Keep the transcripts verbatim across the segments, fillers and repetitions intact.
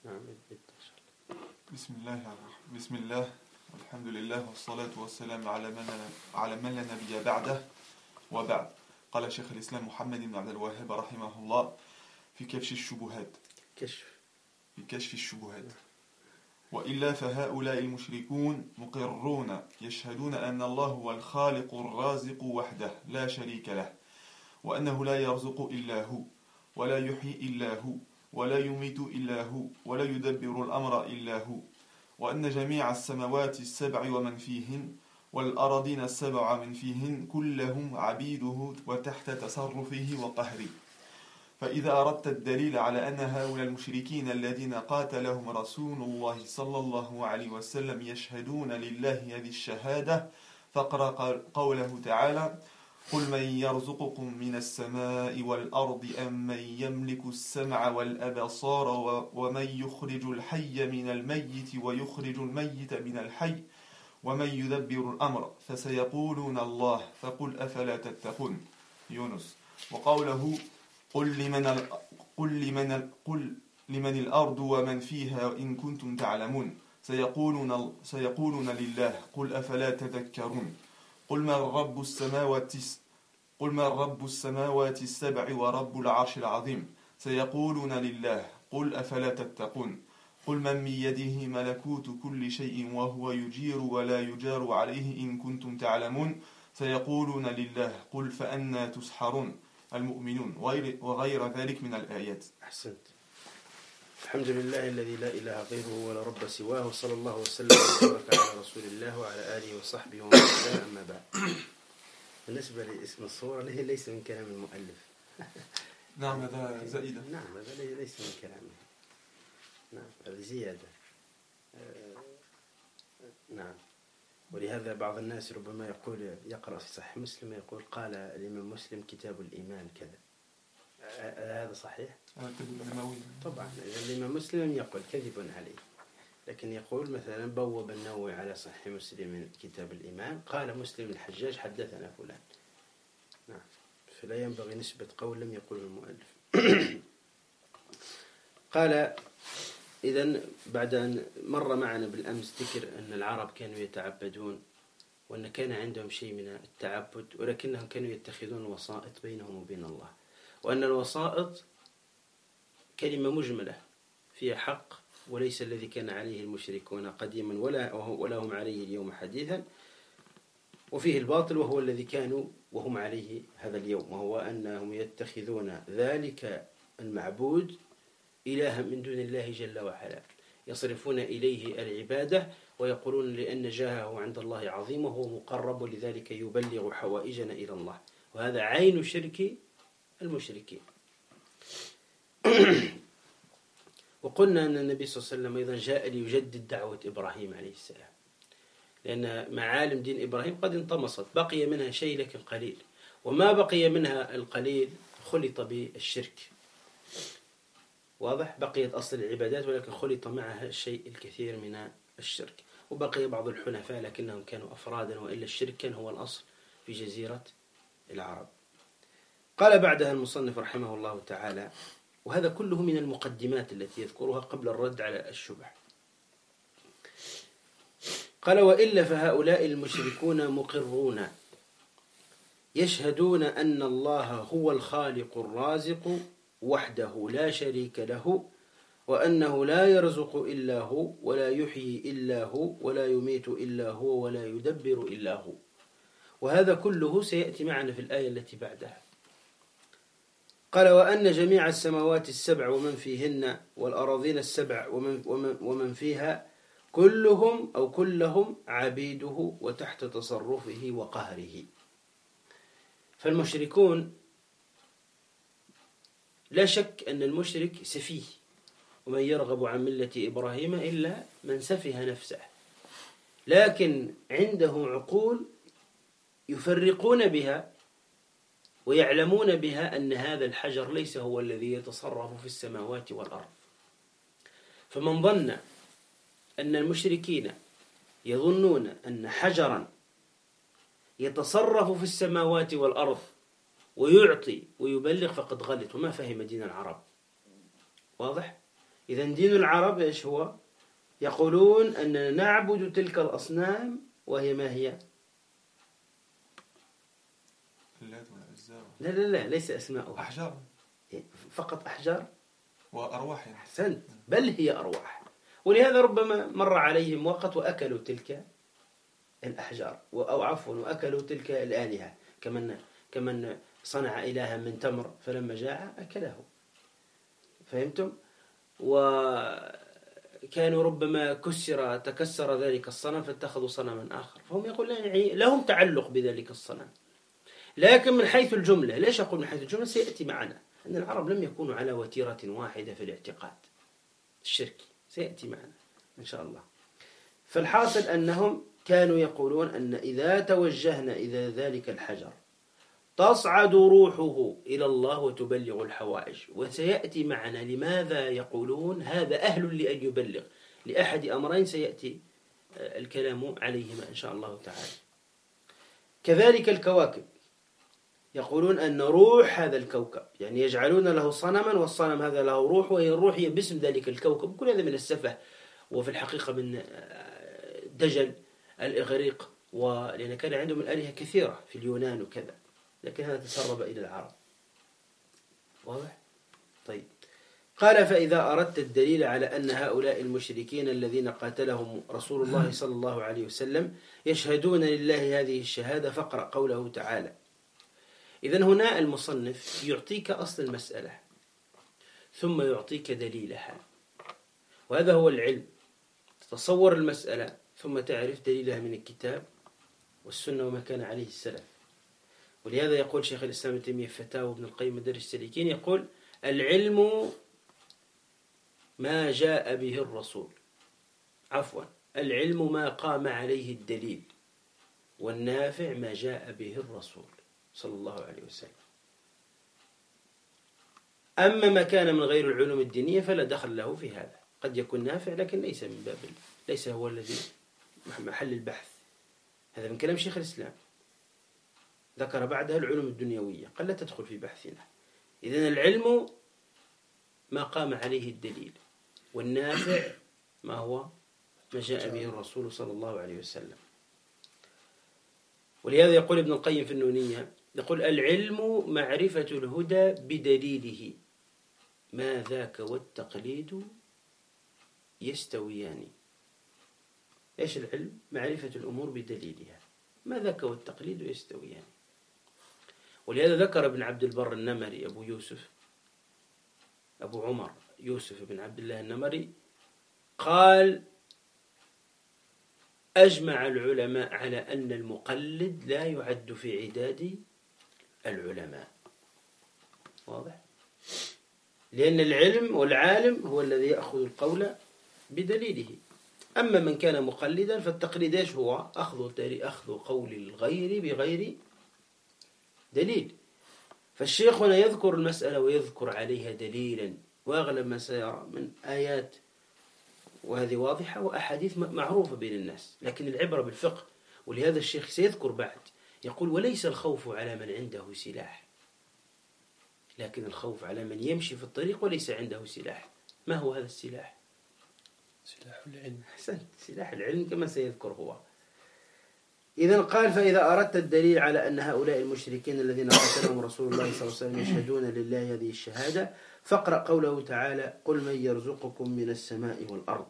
نعم. بسم الله بسم الله والحمد لله والصلاة والسلام على من على من لا نبي بعده وبعد. قال شيخ الإسلام محمد بن عبد الوهاب رحمه الله في كشف الشبهات كشف في كشف الشبهات وإلا فهؤلاء المشركون مقرون يشهدون أن الله هو الخالق الرازق وحده لا شريك له، وأنه لا يرزق إلا هو، ولا يحيي إلا هو، ولا يميت إلا هو، ولا يدبر الأمر إلا هو، وأن جميع السماوات السبع ومن فيهن والأراضين السبع من فيهن كلهم عبيده وتحت تصرفه وقهره. فإذا أردت الدليل على أن هؤلاء المشركين الذين قاتلهم رسول الله صلى الله عليه وسلم يشهدون لله هذه الشهادة فاقرأ قوله تعالى: قل من يرزقكم من السماء والأرض أم من يملك السمع والأبصار ومن يخرج الحي من الميت ويخرج الميت من الحي ومن يدبر الأمر فسيقولون الله فقل أفلا تتقون. يونس. وقوله قل لمن ال... قل لمن ال... قل لمن الأرض ومن فيها إن كنتم تعلمون سيقولون سيقولون لله قل أفلا تذكرون. قل من رب السماوات قل من رب السماوات السبع ورب العرش العظيم سيقولون لله قل أفلا تتقون. قل من بيده ملكوت كل شيء وهو يجير ولا يجار عليه إن كنتم تعلمون سيقولون لله قل فأنى تسحرون. المؤمنون وغير ذلك من الآيات. أحسنت. الحمد لله الذي لا إله غيره ولا رب سواه، وصلى الله وسلم وبارك على رسول الله وعلى آله وصحبه ومن والاه، أما بعد. بالنسبة لاسم الصورة هي ليس من كلام المؤلف. نعم هذا زائدة. نعم هذا ليس من كلامه. نعم هذا زيادة. نعم. ولهذا بعض الناس ربما يقول يقرأ في صحيح مسلم يقول قال الإمام مسلم كتاب الإيمان كذا. هذا صحيح؟ طبعا الإمام مسلم يقول كذب عليه، لكن يقول مثلا بوب النووي على صحيح مسلم كتاب الإيمان قال مسلم الحجاج حدثنا فلان. نعم. فلا ينبغي نسبة قول لم يقل المؤلف. قال إذن بعد أن مر معنا بالأمس ذكر أن العرب كانوا يتعبدون وأن كان عندهم شيء من التعبد، ولكنهم كانوا يتخذون وسائط بينهم وبين الله، وأن الوسائط كلمة مجملة فيها حق وليس الذي كان عليه المشركون قديما ولا ولا هم عليه اليوم حديثا، وفيه الباطل وهو الذي كانوا وهم عليه هذا اليوم، وهو أنهم يتخذون ذلك المعبود إلها من دون الله جل وعلا، يصرفون إليه العبادة ويقولون لأن جاهه عند الله عظيم وهو مقرب ولذلك يبلغ حوائجنا إلى الله، وهذا عين شرك المشركين. وقلنا أن النبي صلى الله عليه وسلم أيضا جاء ليجدد دعوة إبراهيم عليه السلام، لأن معالم دين إبراهيم قد انطمست، بقي منها شيء لكن قليل، وما بقي منها القليل خلط بالشرك. واضح؟ بقيت أصل العبادات ولكن خلط معها الشيء الكثير من الشرك، وبقي بعض الحنفاء لكنهم كانوا أفرادا، وإلا الشرك كان هو الأصل في جزيرة العرب. قال بعدها المصنف رحمه الله تعالى، وهذا كله من المقدمات التي يذكرها قبل الرد على الشبه. قال: وإلا فهؤلاء المشركون مقرون يشهدون أن الله هو الخالق الرازق وحده لا شريك له، وأنه لا يرزق إلا هو، ولا يحيي إلا هو، ولا يميت إلا هو، ولا يدبر إلا هو. وهذا كله سيأتي معنا في الآية التي بعدها. قال: وأن جميع السماوات السبع ومن فيهن والأراضين السبع ومن, ومن, ومن فيها كلهم أو كلهم عبيده وتحت تصرفه وقهره. فالمشركون لا شك أن المشرك سفيه، ومن يرغب عن ملة إبراهيم إلا من سفه نفسه، لكن عنده عقول يفرقون بها ويعلمون بها أن هذا الحجر ليس هو الذي يتصرف في السماوات والأرض. فمن ظن أن المشركين يظنون أن حجرا يتصرف في السماوات والأرض ويعطي ويبلغ فقد غلط وما فهم دين العرب. واضح؟ إذا دين العرب إيش هو؟ يقولون أننا نعبد تلك الأصنام، وهي ما هي؟ لا لا لا ليس أسماؤها، أحجار فقط أحجار وأرواح. أحسنت، بل هي أرواح. ولهذا ربما مر عليهم وقت وأكلوا تلك الأحجار، أو عفوا وأكلوا تلك الآلهة، كمن كمن صنع إلها من تمر فلما جاع أكله. فهمتم؟ وكانوا ربما كسر تكسر ذلك الصنم فاتخذوا صنما آخر، فهم يقولون يعني لهم تعلق بذلك الصنم. لكن من حيث الجملة، ليش أقول من حيث الجملة؟ سيأتي معنا أن العرب لم يكونوا على وتيرة واحدة في الاعتقاد الشركي، سيأتي معنا إن شاء الله. فالحاصل أنهم كانوا يقولون أن إذا توجهنا إلى ذلك الحجر تصعد روحه إلى الله وتبلغ الحوائج. وسيأتي معنا لماذا يقولون هذا أهل لأن يبلغ، لأحد أمرين سيأتي الكلام عليهما إن شاء الله تعالى. كذلك الكواكب، يقولون أن روح هذا الكوكب، يعني يجعلون له صنما والصنم هذا له روح، وهي الروح هي باسم ذلك الكوكب. كل هذا من السفه، وفي الحقيقة من دجل الإغريق، ولأن كان عندهم الآلهة كثيرة في اليونان وكذا، لكن هذا تسرب إلى العرب. واضح؟ طيب، قال فإذا أردت الدليل على أن هؤلاء المشركين الذين قاتلهم رسول الله صلى الله عليه وسلم يشهدون لله هذه الشهادة فاقرأ قوله تعالى. إذن هنا المصنف يعطيك أصل المسألة ثم يعطيك دليلها، وهذا هو العلم. تتصور المسألة ثم تعرف دليلها من الكتاب والسنة وما كان عليه السلف. ولهذا يقول شيخ الإسلام ابن تيمية في فتاوى ابن القيم مدارج السالكين، يقول العلم ما جاء به الرسول، عفوا العلم ما قام عليه الدليل، والنافع ما جاء به الرسول صلى الله عليه وسلم. أما ما كان من غير العلوم الدينية فلا دخل له في هذا، قد يكون نافع لكن ليس من باب، ليس هو الذي محل البحث. هذا من كلام شيخ الإسلام. ذكر بعدها العلوم الدنيوية، قال لا تدخل في بحثنا. إذن العلم ما قام عليه الدليل، والنافع ما هو ما جاء به الرسول صلى الله عليه وسلم. ولهذا يقول ابن القيم في النونية، يقول العلم معرفة الهدى بدليله، ما ذاك والتقليد يستويان. إيش العلم؟ معرفة الأمور بدليلها، ما ذاك والتقليد يستويان. ولهذا ذكر ابن عبد البر النمري أبو يوسف أبو عمر يوسف بن عبد الله النمري قال أجمع العلماء على أن المقلد لا يعد في عداد العلماء. واضح؟ لأن العلم والعالم هو الذي يأخذ القول بدليله. أما من كان مقلدا فالتقليد إيش هو؟ أخذ أخذ قول الغير بغير دليل. فالشيخ هنا يذكر المسألة ويذكر عليها دليلا، وأغلب ما سيرى من آيات وهذه واضحة وأحاديث معروفة بين الناس، لكن العبرة بالفقه. ولهذا الشيخ سيذكر بعد يقول وليس الخوف على من عنده سلاح، لكن الخوف على من يمشي في الطريق وليس عنده سلاح. ما هو هذا السلاح؟ سلاح العلم. أحسنت، سلاح العلم كما سيذكر هو. إذن قال فإذا أردت الدليل على أن هؤلاء المشركين الذين قتلهم رسول الله صلى الله عليه وسلم يشهدون لله هذه الشهادة فاقرأ قوله تعالى قل من يرزقكم من السماء والأرض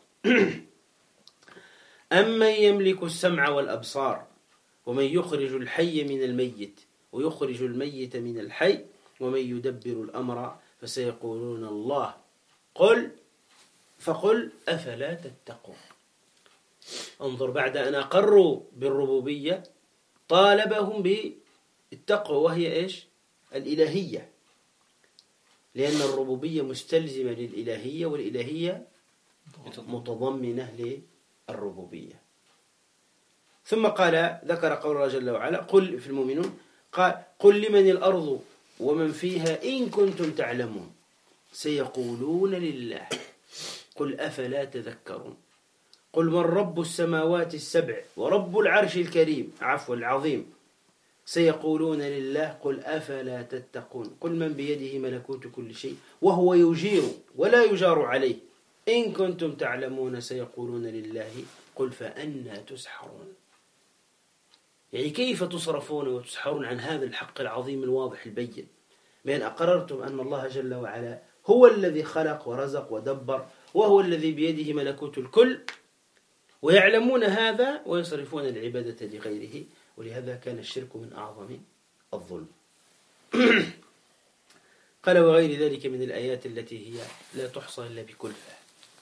أمن يملك السمع والأبصار ومن يخرج الحي من الميت ويخرج الميت من الحي ومن يدبر الأمر فسيقولون الله قل فقل أفلا تتقون. انظر، بعد أن أقروا بالربوبية طالبهم بالتقوى، وهي إيش؟ الإلهية، لأن الربوبية مستلزمة للإلهية، والإلهية متضمنة للربوبية. ثم قال ذكر قول الله جل وعلا قل في المؤمنون قال قل لمن الأرض ومن فيها إن كنتم تعلمون سيقولون لله قل أفلا تذكرون. قل من رب السماوات السبع ورب العرش الكريم عفوا العظيم سيقولون لله قل أفلا تتقون. قل من بيده ملكوت كل شيء وهو يجير ولا يجار عليه إن كنتم تعلمون سيقولون لله قل فأنى تسحرون. يعني كيف تصرفون وتسحرون عن هذا الحق العظيم الواضح البين، بأن أقررتم أن الله جل وعلا هو الذي خلق ورزق ودبر، وهو الذي بيده ملكوت الكل، ويعلمون هذا ويصرفون العبادة لغيره. ولهذا كان الشرك من أعظم الظلم. قال وغير ذلك من الآيات التي هي لا تحصى إلا بكلفة.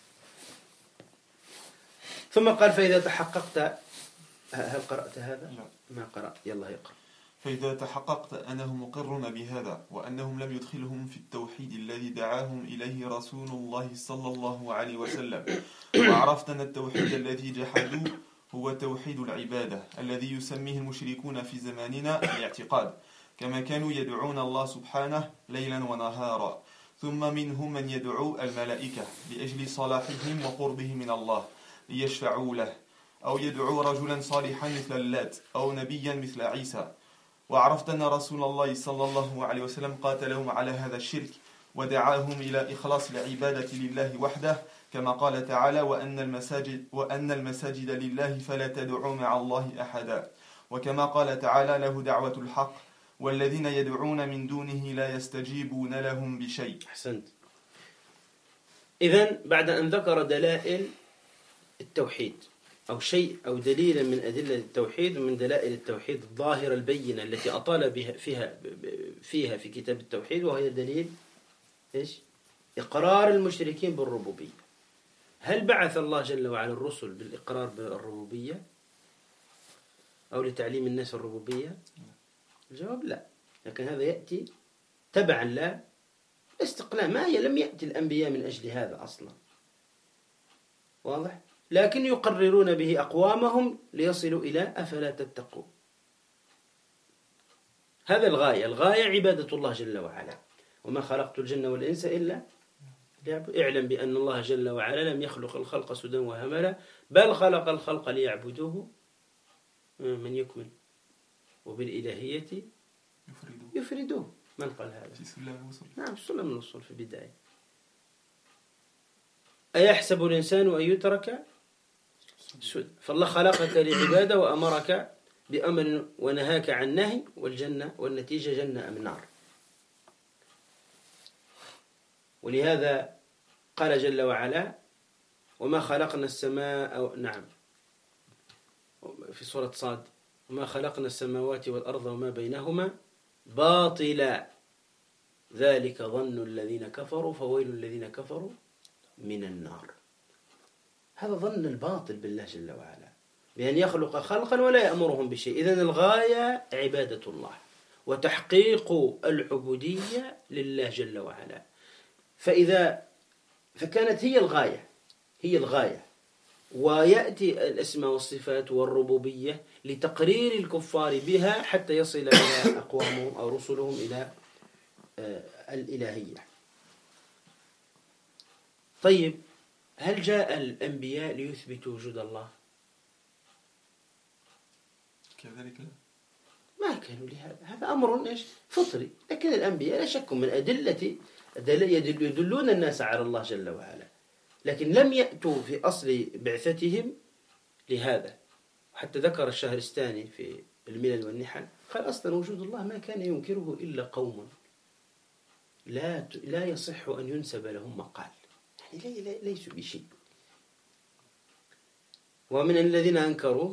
ثم قال فإذا تحققت، هل قرأت هذا؟ لا. ما قرأت، يلا يقرأ. فإذا تحققت أنهم مقرون بهذا وأنهم لم يدخلهم في التوحيد الذي دعاهم إليه رسول الله صلى الله عليه وسلم، وعرفت أن التوحيد الذي جحدوه هو توحيد العبادة الذي يسميه المشركون في زماننا الاعتقاد، كما كانوا يدعون الله سبحانه ليلا ونهارا. ثم منهم من يدعو الملائكة لأجل صلاحهم وقربهم من الله ليشفعوا له، أو يدعو رجلا صالحا مثل اللات أو نبيا مثل عيسى. وعرفت أن رسول الله صلى الله عليه وسلم قاتلهم على هذا الشرك ودعاهم إلى إخلاص العبادة لله وحده، كما قال تعالى وأن المساجد, وأن المساجد لله فلا تدعوا مع الله أحدا، وكما قال تعالى له دعوة الحق والذين يدعون من دونه لا يستجيبون لهم بشيء. أحسنت. إذن بعد أن ذكر دلائل التوحيد أو شيء أو دليلا من أدلة التوحيد ومن دلائل التوحيد الظاهرة البينة التي أطال بها فيها فيها في كتاب التوحيد، وهي دليل إيش؟ إقرار المشركين بالربوبية. هل بعث الله جل وعلا الرسل بالإقرار بالربوبية أو لتعليم الناس الربوبية؟ الجواب لا، لكن هذا يأتي تبعا لا استقلال. ما هي لم يأتي الأنبياء من أجل هذا أصلا، واضح؟ لكن يقررون به أقوامهم ليصلوا إلى أفلا تتقون. هذا الغاية، الغاية عبادة الله جل وعلا. وما خلقت الجن والإنس إلا ليعبدون. اعلم بأن الله جل وعلا لم يخلق الخلق سدى وهملا، بل خلق الخلق ليعبدوه. من يكمل وبالإلهية يفردوه. يفردوه. من قال هذا؟ في سلم الوصول. نعم، سلم الوصول في البداية. أيحسب الإنسان أن يترك سدى؟ فالله خلقك لعبادة وأمرك بأمر ونهاك عن نهي، والجنة والنتيجة جنة أم نار. ولهذا قال جل وعلا وما خلقنا السماء أو نعم في سورة صاد وما خلقنا السماوات والأرض وما بينهما باطلا ذلك ظن الذين كفروا فويل الذين كفروا من النار. هذا ظن الباطل بالله جل وعلا بأن يخلق خلقا ولا يأمرهم بشيء. إذن الغاية عبادة الله وتحقيق العبودية لله جل وعلا. فإذا فكانت هي الغاية هي الغاية ويأتي الأسماء والصفات والربوبية لتقرير الكفار بها حتى يصل إلى أقوامهم أو رسلهم إلى الإلهية. طيب، هل جاء الأنبياء ليثبتوا وجود الله؟ كذلك لا، ما كانوا لهذا. هذا أمر إيش فطري. لكن الأنبياء لا شك من أدلة يدلون الناس على الله جل وعلا، لكن لم يأتوا في أصل بعثتهم لهذا. حتى ذكر الشهرستاني في الملل والنحل قال أصلا وجود الله ما كان ينكره إلا قوم لا لا يصح أن ينسب لهم مقال، يعني ليسوا بشيء. ومن الذين أنكروا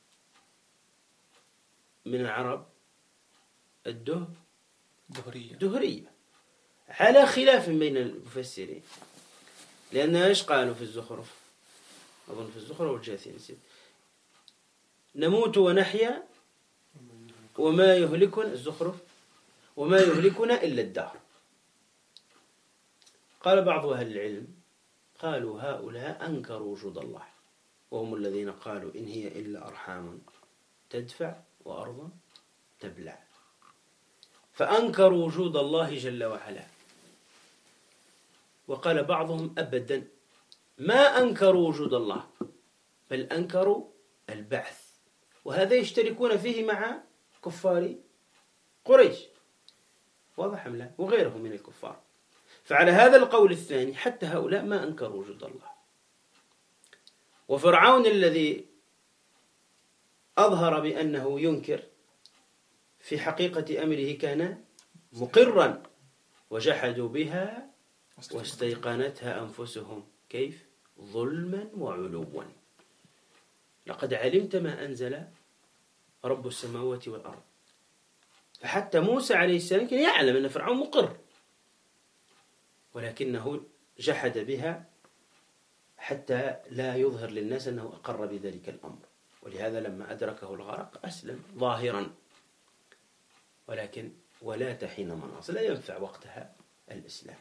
من العرب الده دهرية دهرية على خلاف بين المفسرين، لأن إيش قالوا في الزخرف؟ أظن في الزخرف والجاثية نسيت. نموت ونحيا وما يهلكنا الزخرف وما يهلكنا إلا الدهر. قال بعض أهل العلم قالوا هؤلاء أنكروا وجود الله، وهم الذين قالوا إن هي إلا أرحام تدفع وأرض تبلع، فأنكروا وجود الله جل وعلا. وقال بعضهم أبدا ما أنكروا وجود الله بل أنكروا البعث، وهذا يشتركون فيه مع كفار قريش، واضح أم لا؟ وغيرهم من الكفار. فعلى هذا القول الثاني حتى هؤلاء ما أنكروا وجود الله. وفرعون الذي أظهر بأنه ينكر في حقيقة أمره كان مقرا، وجحدوا بها واستيقنتها أنفسهم كيف؟ ظلما وعلوا. لقد علمت ما أنزل رب السماوات والأرض. فحتى موسى عليه السلام كان يعلم أن فرعون مقر، ولكنه جحد بها حتى لا يظهر للناس أنه أقر بذلك الأمر. ولهذا لما أدركه الغرق أسلم ظاهرا، ولكن ولا تحين مناص، لا ينفع وقتها الإسلام.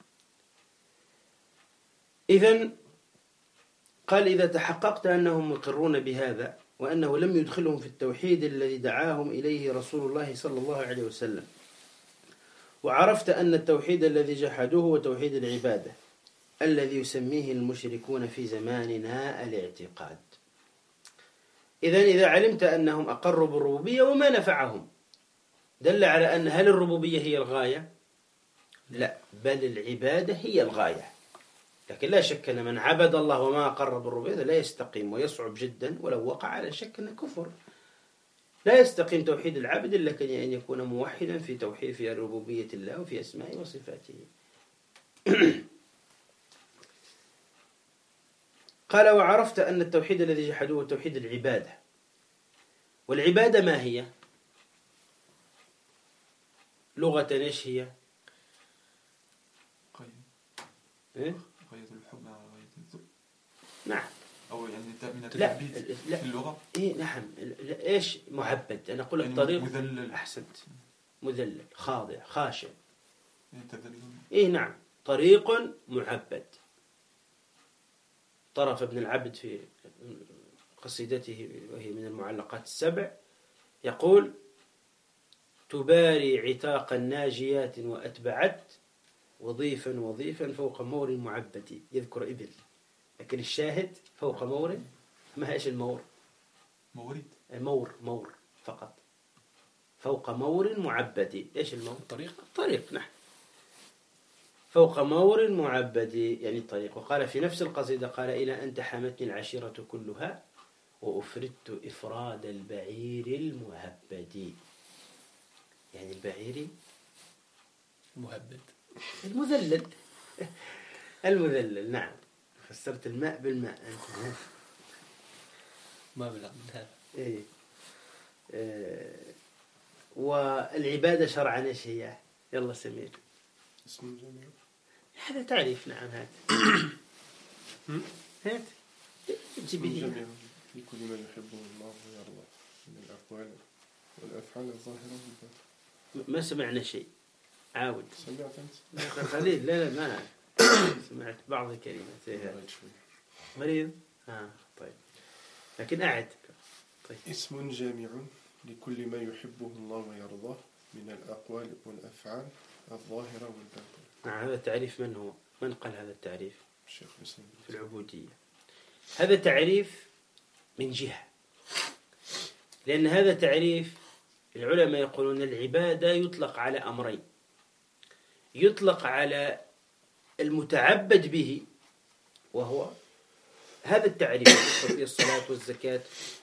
إذن قال إذا تحققت أنهم مقرون بهذا وأنه لم يدخلهم في التوحيد الذي دعاهم إليه رسول الله صلى الله عليه وسلم، وعرفت أن التوحيد الذي جحدوه هو توحيد العبادة الذي يسميه المشركون في زماننا الاعتقاد. إذن إذا علمت أنهم أقروا بالربوبية وما نفعهم، دل على أن هل الربوبية هي الغاية؟ لا، بل العبادة هي الغاية. لكن لا شك أن من عبد الله وما أقر بالربوبية لا يستقيم، ويصعب جدا ولو وقع على شك أنه كفر. لا يستقيم توحيد العبد إلا كان أن يكون موحدا في توحيد في ربوبية الله وفي أسمائه وصفاته. قال وعرفت أن التوحيد الذي جحدوه هو توحيد العبادة. والعبادة ما هي؟ لغة إيش هي؟ قيد إيه؟ قيد الحب مع غاية الذل. نعم. أو يعني من لا التعبيد لا في اللغة. إيه نعم. لا إيش معبد؟ أنا أقول يعني الطريق مذلل. أحسنت. مذلل، خاضع، خاشع. يعني تذلل. إيه نعم، طريق معبد. طرف ابن العبد في قصيدته وهي من المعلقات السبع يقول: تباري عتاق الناجيات وأتبعت وظيفا وظيفا فوق مور معبد. يذكر إبل، لكن الشاهد فوق مور. ما إيش المور؟ مورد. مور مور فقط. فوق مور معبد. إيش المور؟ الطريق. الطريق نحن. فوق مور معبد يعني الطريق. وقال في نفس القصيدة قال: إلى أن تحمتني العشيرة كلها وأفردت إفراد البعير المهبد. يعني البعير المهبد المذلل. المذلل نعم. فسرت الماء بالماء أنت. ما بلغ من هذا. إيه. إيه. والعبادة شرعا إيش هي؟ يلا سمير. اسم جميع. هذا تعريف. نعم هات هات اسم جميع لكل ما يحبه الله ويرضاه من الأقوال والأفعال الظاهرة والباطنة. ما سمعنا شيء. عاود. سمعت أنت؟ قليل. لا لا ما سمعت بعض الكلمات. مريض شوي. مريض. آه طيب، لكن أعد. طيب. اسم جامع لكل ما يحبه الله ويرضاه من الأقوال والأفعال الظاهرة والباطنة. نعم. هذا تعريف من هو؟ من قال هذا التعريف؟ الشيخ الإسلام في العبودية. هذا تعريف من جهة، لأن هذا تعريف العلماء يقولون العبادة يطلق على أمرين: يطلق على المتعبد به، وهو هذا التعريف في الصلاة والزكاة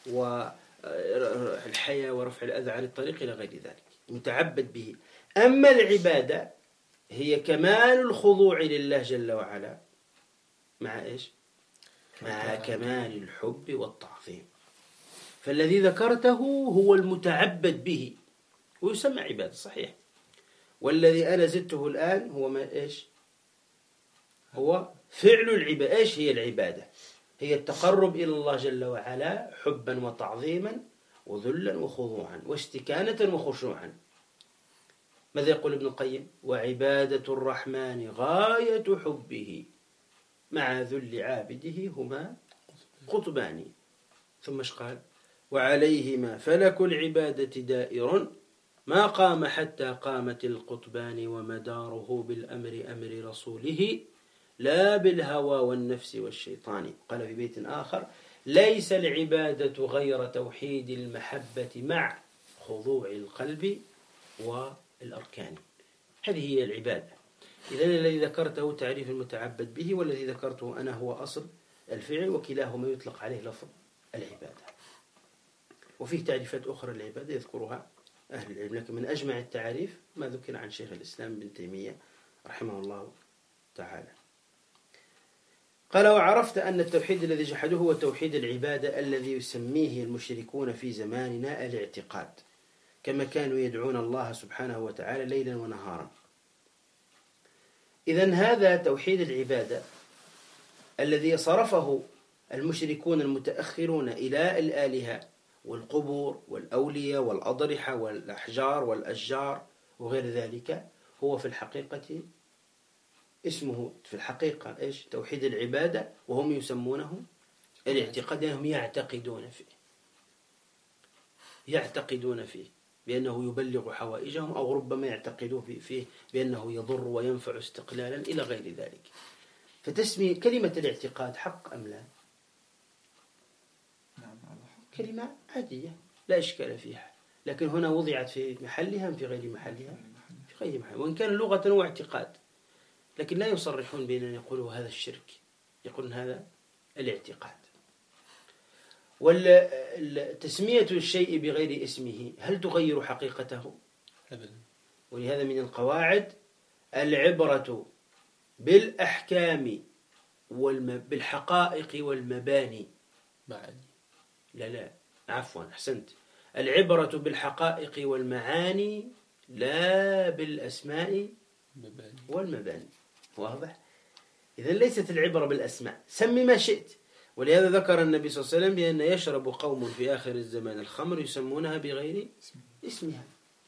والحياة ورفع الأذى عن الطريق إلى غير ذلك، متعبد به. أما العبادة هي كمال الخضوع لله جل وعلا مع إيش؟ مع كمال الحب والتعظيم. فالذي ذكرته هو المتعبد به ويسمى عبادة صحيح، والذي أنا زدته الآن هو ما إيش؟ هو فعل العبادة. إيش هي العبادة؟ هي التقرب إلى الله جل وعلا حبا وتعظيما وذلا وخضوعا واستكانة وخشوعا. ماذا يقول ابن القيم؟ وعبادة الرحمن غاية حبه مع ذل عابده هما قطبان. ثم ايش قال؟ وعليهما فلك العبادة دائر ما قام حتى قامت القطبان ومداره بالأمر أمر رسوله لا بالهوى والنفس والشيطان. قال في بيت آخر: ليس العبادة غير توحيد المحبة مع خضوع القلب والأركان. هذه هي العبادة. إذن الذي ذكرته تعريف المتعبد به، والذي ذكرته أنا هو أصل الفعل، وكلاهما يطلق عليه لفظ العبادة. وفيه تعريفات أخرى للعبادة يذكرها أهل العلم، لكن من أجمع التعريف ما ذكر عن شيخ الإسلام بن تيمية رحمه الله تعالى. قال: وعرفت أن التوحيد الذي جحدوه هو توحيد العبادة الذي يسميه المشركون في زماننا الاعتقاد، كما كانوا يدعون الله سبحانه وتعالى ليلا ونهارا. إذن هذا توحيد العبادة الذي صرفه المشركون المتأخرون إلى الآلهة والقبور والأولياء والأضرحة والأحجار والأشجار وغير ذلك، هو في الحقيقة اسمه في الحقيقة إيش؟ توحيد العبادة، وهم يسمونه الاعتقاد، لأنهم يعتقدون فيه يعتقدون فيه بأنه يبلغ حوائجهم، أو ربما يعتقدون فيه بأنه يضر وينفع استقلالا إلى غير ذلك. فتسمي كلمة الاعتقاد حق أم لا؟ كلمة عادية لا إشكال فيها، لكن هنا وضعت في محلها في غير محلها في غير محلها، وإن كان لغة هو اعتقاد، لكن لا يصرحون بين أن يقولوا هذا الشرك، يقولون هذا الاعتقاد. والتسمية الشيء بغير اسمه هل تغير حقيقته؟ أبدا. ولهذا من القواعد العبرة بالأحكام والم... بالحقائق والمباني معاني. لا لا عفوا أحسنت، العبرة بالحقائق والمعاني لا بالأسماء مباني. والمباني. واضح؟ إذن ليست العبرة بالأسماء، سمي ما شئت. ولهذا ذكر النبي صلى الله عليه وسلم بأن يشرب قوم في آخر الزمان الخمر يسمونها بغير اسمها.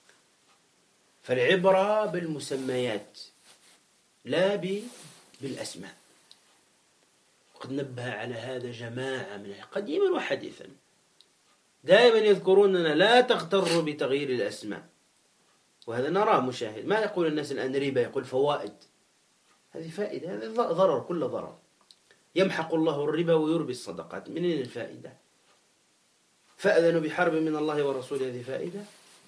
فالعبرة بالمسميات لا بالأسماء. وقد نبه على هذا جماعة من قديما وحديثا، دائما يذكروننا لا تغتروا بتغيير الأسماء، وهذا نراه مشاهد. ما يقول الناس الآن ربا، يقول فوائد. هذه فائدة، هذا ضرر، كل ضرر. يمحق الله الربا ويربي الصدقات، منين الفائدة؟ فأذنوا بحرب من الله ورسوله، هذه فائدة.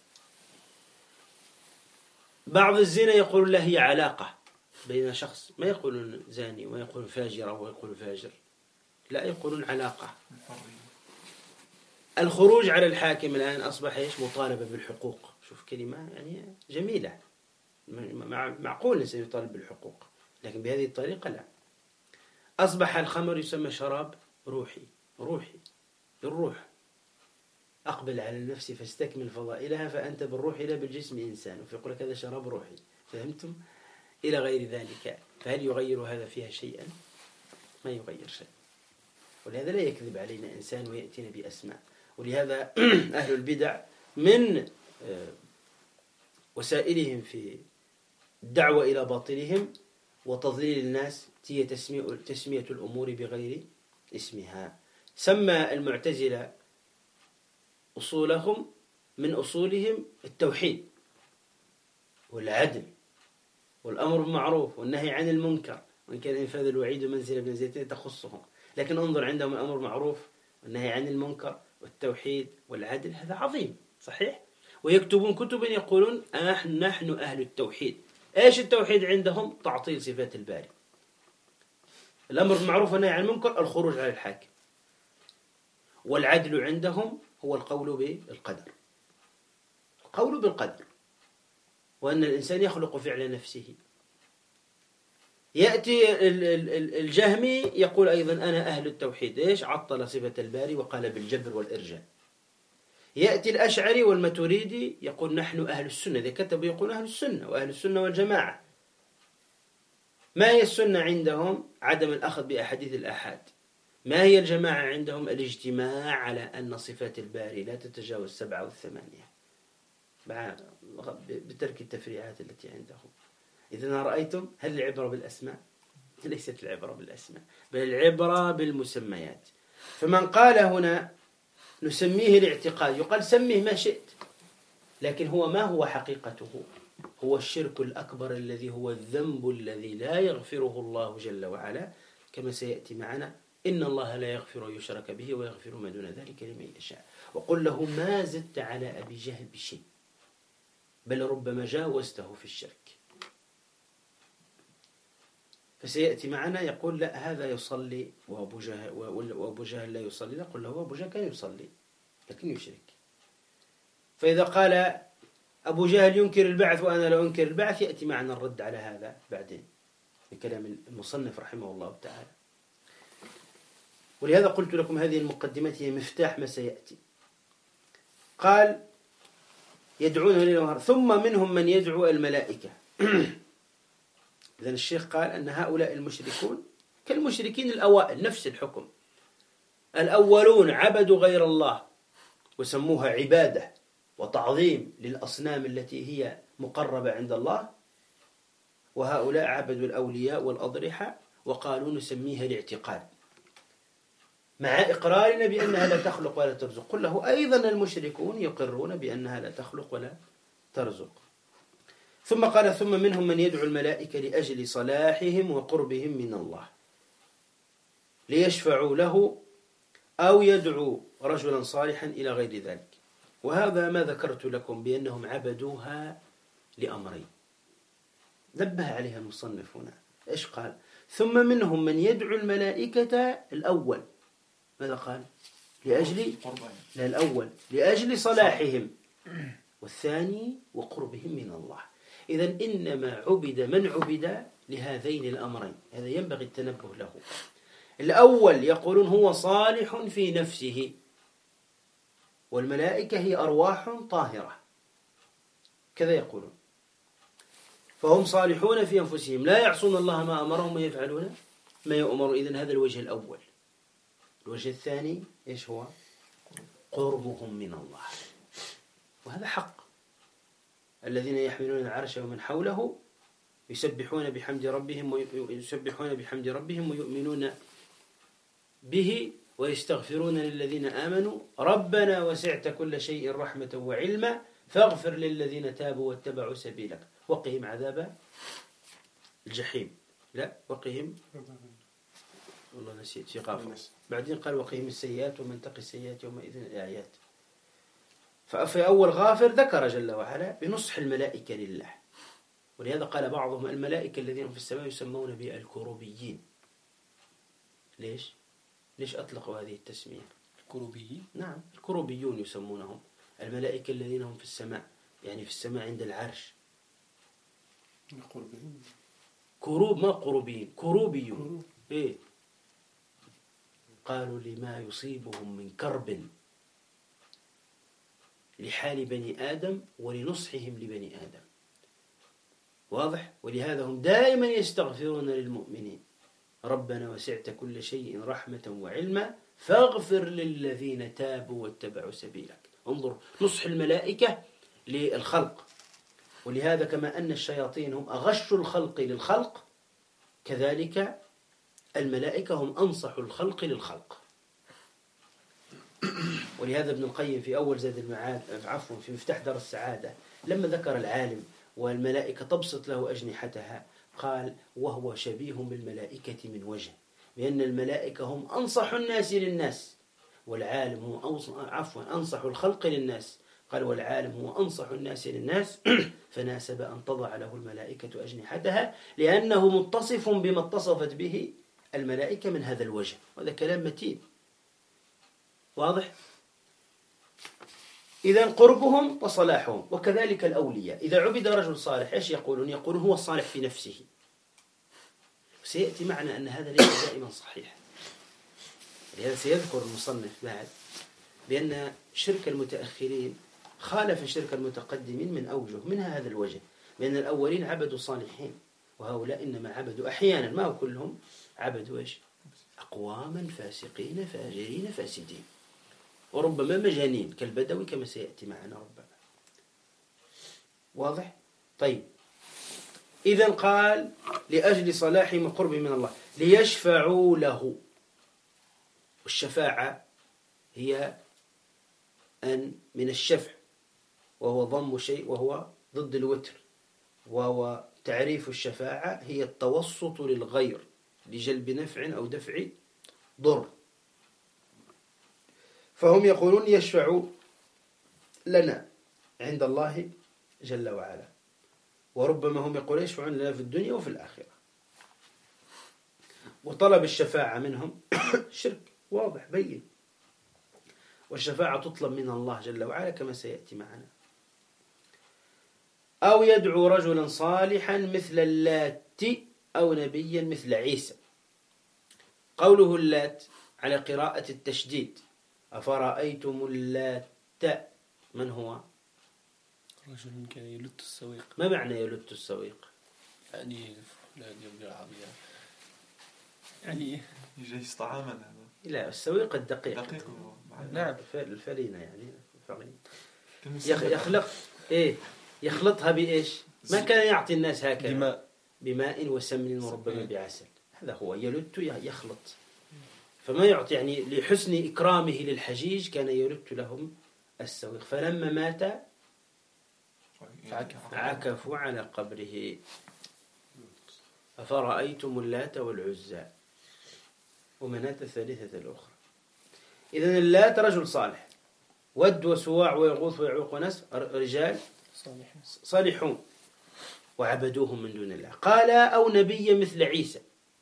بعض الزنا يقول له هي علاقة بين شخص، ما يقولون زاني ويقولون فاجر أو يقولون فاجر، لا يقولون علاقة. الخروج على الحاكم الآن أصبح إيش؟ مطالبة بالحقوق. شوف كلمة يعني جميلة، معقول الإنسان يطالب بالحقوق، لكن بهذه الطريقة لا. أصبح الخمر يسمى شراب روحي، روحي للروح. أقبل على النفس فاستكمل فضائلها فأنت بالروح لا بالجسم إنسان، ويقول لك هذا شراب روحي. فهمتم؟ إلى غير ذلك. فهل يغير هذا فيها شيئا؟ ما يغير شيء. ولهذا لا يكذب علينا إنسان ويأتينا بأسماء. ولهذا أهل البدع من وسائلهم في الدعوة إلى باطلهم وتضليل الناس هي تسمية الأمور بغير اسمها. سمى المعتزلة أصولهم من أصولهم التوحيد والعدل والأمر بالمعروف والنهي عن المنكر، وإن كان إنفاذ الوعيد منزلة بمنزلتين تخصهم، لكن انظر عندهم الأمر بالمعروف والنهي عن المنكر والتوحيد والعدل، هذا عظيم صحيح. ويكتبون كتبا يقولون نحن أهل التوحيد. إيش التوحيد عندهم؟ تعطيل صفات الباري، الأمر بالمعروف والنهي عن المنكر، الخروج على الحاكم. والعدل عندهم هو القول بالقدر، القول بالقدر، وأن الإنسان يخلق فعل نفسه. يأتي الجهمي يقول أيضا أنا أهل التوحيد، إيش؟ عطل صفة الباري وقال بالجبر والإرجاء. يأتي الأشعري والماتريدي يقول نحن أهل السنة، إذا كتبوا يقول أهل السنة وأهل السنة والجماعة. ما هي السنة عندهم؟ عدم الأخذ بأحاديث الآحاد. ما هي الجماعة عندهم؟ الاجتماع على أن صفات الباري لا تتجاوز سبعة والثمانية بترك التفريعات التي عندهم. إذن رأيتم، هل العبرة بالأسماء؟ ليست العبرة بالأسماء، بل العبرة بالمسميات. فمن قال هنا نسميه الاعتقاد، يقال سميه ما شئت، لكن هو ما هو حقيقته؟ هو الشرك الأكبر الذي هو الذنب الذي لا يغفره الله جل وعلا، كما سيأتي معنا إن الله لا يغفر يشرك به ويغفر ما دون ذلك لمن يشاء. وقل له ما زدت على أبي جهل بشيء، بل ربما جاوزته في الشرك. فسيأتي معنا يقول لا هذا يصلي وأبو جهل, وأبو جهل لا يصلي، نقول له أبو جهل كان يصلي لكن يشرك. فإذا قال أبو جهل ينكر البعث وأنا لا أنكر البعث، يأتي معنا الرد على هذا بعدين بكلام المصنف رحمه الله تعالى. ولهذا قلت لكم هذه المقدمات هي مفتاح ما سيأتي. قال يدعونه ليل ونهار، ثم منهم من يدعو الملائكة. إذن الشيخ قال أن هؤلاء المشركون كالمشركين الأوائل، نفس الحكم. الأولون عبدوا غير الله وسموها عبادة وتعظيم للأصنام التي هي مقربة عند الله، وهؤلاء عبدوا الأولياء والأضرحة وقالوا نسميها الاعتقاد، مع إقرارنا بأنها لا تخلق ولا ترزق. قل له أيضا المشركون يقرون بأنها لا تخلق ولا ترزق. ثم قال ثم منهم من يدعو الملائكة لأجل صلاحهم وقربهم من الله ليشفعوا له، أو يدعو رجلا صالحا إلى غير ذلك. وهذا ما ذكرت لكم بأنهم عبدوها لأمرين نبه عليها المصنف هنا. إيش قال؟ ثم منهم من يدعو الملائكة. الأول ماذا قال؟ لأجل لا الأول لأجل صلاحهم، والثاني وقربهم من الله. إذن إنما عبد من عبد لهذين الأمرين، هذا ينبغي التنبه له. الأول يقولون هو صالح في نفسه، والملائكة هي أرواح طاهرة كذا يقولون، فهم صالحون في أنفسهم لا يعصون الله ما أمرهم ويفعلون ما يؤمر. إذن هذا الوجه الأول. الوجه الثاني إيش هو؟ قربهم من الله، وهذا حق. الذين يحملون العرش ومن حوله يسبحون بحمد ربهم ويسبحون بحمد ربهم ويؤمنون به ويستغفرون للذين آمنوا ربنا وسعت كل شيء رحمة وعلما فاغفر للذين تابوا واتبعوا سبيلك وقهم عذاب الجحيم. لا وقهم والله نسيت في قافة. بعدين قال وقهم السيئات ومن تقي السيئات يومئذ الآيات. ففي أول غافر ذكر جل وعلا بنصح الملائكة لله، ولهذا قال بعضهم الملائكة الذين في السماء يسمون بالكروبيين. ليش؟ ليش أطلقوا هذه التسمية؟ الكروبيين؟ نعم الكروبيون يسمونهم، الملائكة الذين هم في السماء، يعني في السماء عند العرش. كروب ما قروبيين، كروبيون. إيه؟ قالوا لما يصيبهم من كرب لحال بني آدم ولنصحهم لبني آدم. واضح؟ ولهذا هم دائما يستغفرون للمؤمنين ربنا وسعت كل شيء رحمة وعلما فاغفر للذين تابوا واتبعوا سبيلك. انظر نصح الملائكة للخلق. ولهذا كما أن الشياطين هم أغش الخلق للخلق، كذلك الملائكة هم أنصح الخلق للخلق. ولهذا ابن القيم في أول زاد المعاد عفوا في مفتاح دار السعادة لما ذكر العالم والملائكة تبسط له أجنحتها قال وهو شبيه بالملائكة من وجه، لأن الملائكة هم أنصح الناس للناس والعالم هو عفوا أنصح الخلق للناس. قال والعالم هو أنصح الناس للناس فناسب أن تضع له الملائكة أجنحتها لأنه متصف بما اتصفت به الملائكة من هذا الوجه. وهذا كلام متين واضح. إذا قربهم وصلاحهم. وكذلك الأولياء إذا عبد رجل صالح إيش يقولون؟ يقولون هو الصالح في نفسه. سيأتي معنا أن هذا ليس دائما صحيح. لهذا سيذكر المصنف بعد بأن شرك المتأخرين خالف شرك المتقدمين من أوجه، منها هذا الوجه، بأن الأولين عبدوا صالحين وهؤلاء إنما عبدوا أحيانا، ما هو كلهم عبدوا إيش؟ أقواما فاسقين فاجرين فاسدين، وربما مجانين كالبدوي كما سيأتي معنا ربما. واضح؟ طيب إذن قال لأجل صلاحهم وقرب من الله ليشفعوا له. والشفاعة هي أن من الشفع وهو ضم شيء وهو ضد الوتر، وهو تعريف الشفاعة هي التوسط للغير لجلب نفع أو دفع ضر. فهم يقولون يشفعوا لنا عند الله جل وعلا، وربما هم يقولون يشفعون لنا في الدنيا وفي الآخرة. وطلب الشفاعة منهم شرك واضح بين، والشفاعة تطلب من الله جل وعلا كما سيأتي معنا. أو يدعو رجلا صالحا مثل اللات أو نبيا مثل عيسى. قوله اللات على قراءة التشديد، أفرأيتم اللات، من هو؟ رجل كان يلت السويق. ما معنى يلت السويق؟ يعني لا يبقى العربية يعني يجهز طعاما هذا. لا، السويق الدقيق. دقيق نعم. الفرينة يعني فرين. كمسمى. يخلق إيه يخلطها بإيش؟ ما كان يعطي الناس هكذا بماء بماء وسمن وربما بعسل. هذا هو يلت يخلط. فما يعطي يعني لحسن إكرامه للحجيج كان يلت لهم السويق. فلما مات عكفوا على قبره. أفرأيتم اللات والعزى ومناة الثالثة الأخرى. إذن اللات رجل صالح، ود وسواع ويغوث ويعوق ونسر رجال صالحون وعبدوهم من دون الله. قال أو نبي مثل عيسى،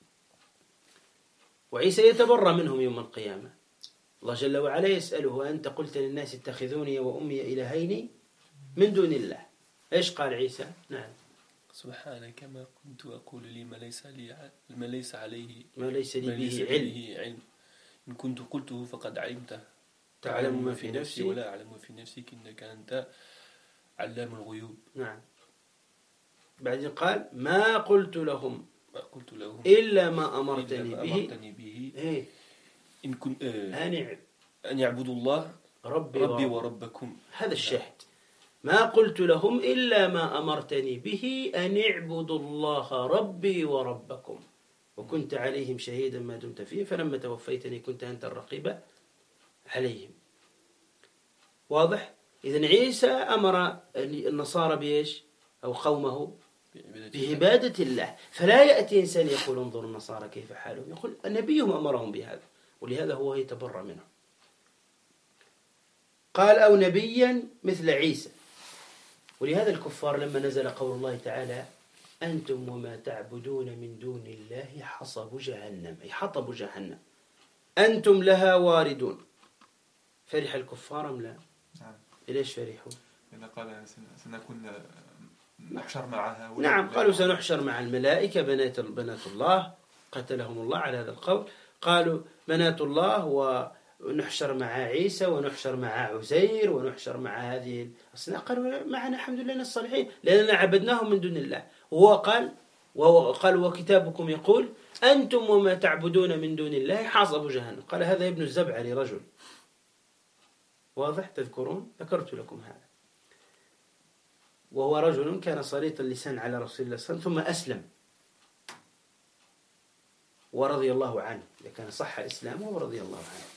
وعيسى يتبرى منهم يوم القيامة. الله جل وعلا يسأله أنت قلت للناس اتخذوني وأمي إلهين من دون الله. إيش قال عيسى؟ نعم سبحانك ما كنت أقول لي ما ليس لي ما ليس عليه ما ليس لي به علم. علم إن كنت قلته فقد علمته تعلم ما في نفسي ولا أعلم ما في نفسك إنك أنت علام الغيوب. نعم. بعدين قال ما قلت لهم ما قلت لهم إلا ما أمرتني إلا ما به, أمرتني به إيه؟ إن كن آه أن أن يعبدوا الله ربي, ربي ورب. وربكم. هذا الشاهد. ما قلت لهم إلا ما أمرتني به أن اعبدوا الله ربي وربكم وكنت عليهم شهيدا ما دمت فيه فلما توفيتني كنت أنت الرقيب عليهم. واضح؟ إذن عيسى أمر النصارى بإيش أو قومه بعبادة الله. فلا يأتي إنسان يقول انظر النصارى كيف حالهم، يقول نبيهم أمرهم بهذا، ولهذا هو يتبرأ منهم. قال أو نبيا مثل عيسى. ولهذا الكفار لما نزل قول الله تعالى أنتم وما تعبدون من دون الله حصب جهنم، أي حطب جهنم أنتم لها واردون، فرح الكفار أم لا؟ نعم. ليش فرحوا؟ إذا قال سنكون نحشر معها. نعم قالوا سنحشر مع الملائكة بنات بنات الله، قتلهم الله على هذا القول. قالوا بنات الله ونحشر مع عيسى ونحشر مع عزير ونحشر مع هذه الأصنام. قالوا معنا الحمد لله الصالحين لأننا عبدناهم من دون الله. وهو قال وقال وكتابكم يقول أنتم وما تعبدون من دون الله حصب جهنم. قال هذا ابن الزبعري رجل واضح تذكرون ذكرت لكم هذا. وهو رجل كان صليط اللسان على رسول الله صلى الله عليه وسلم ثم أسلم ورضي الله عنه، إذا كان صح إسلامه ورضي الله عنه.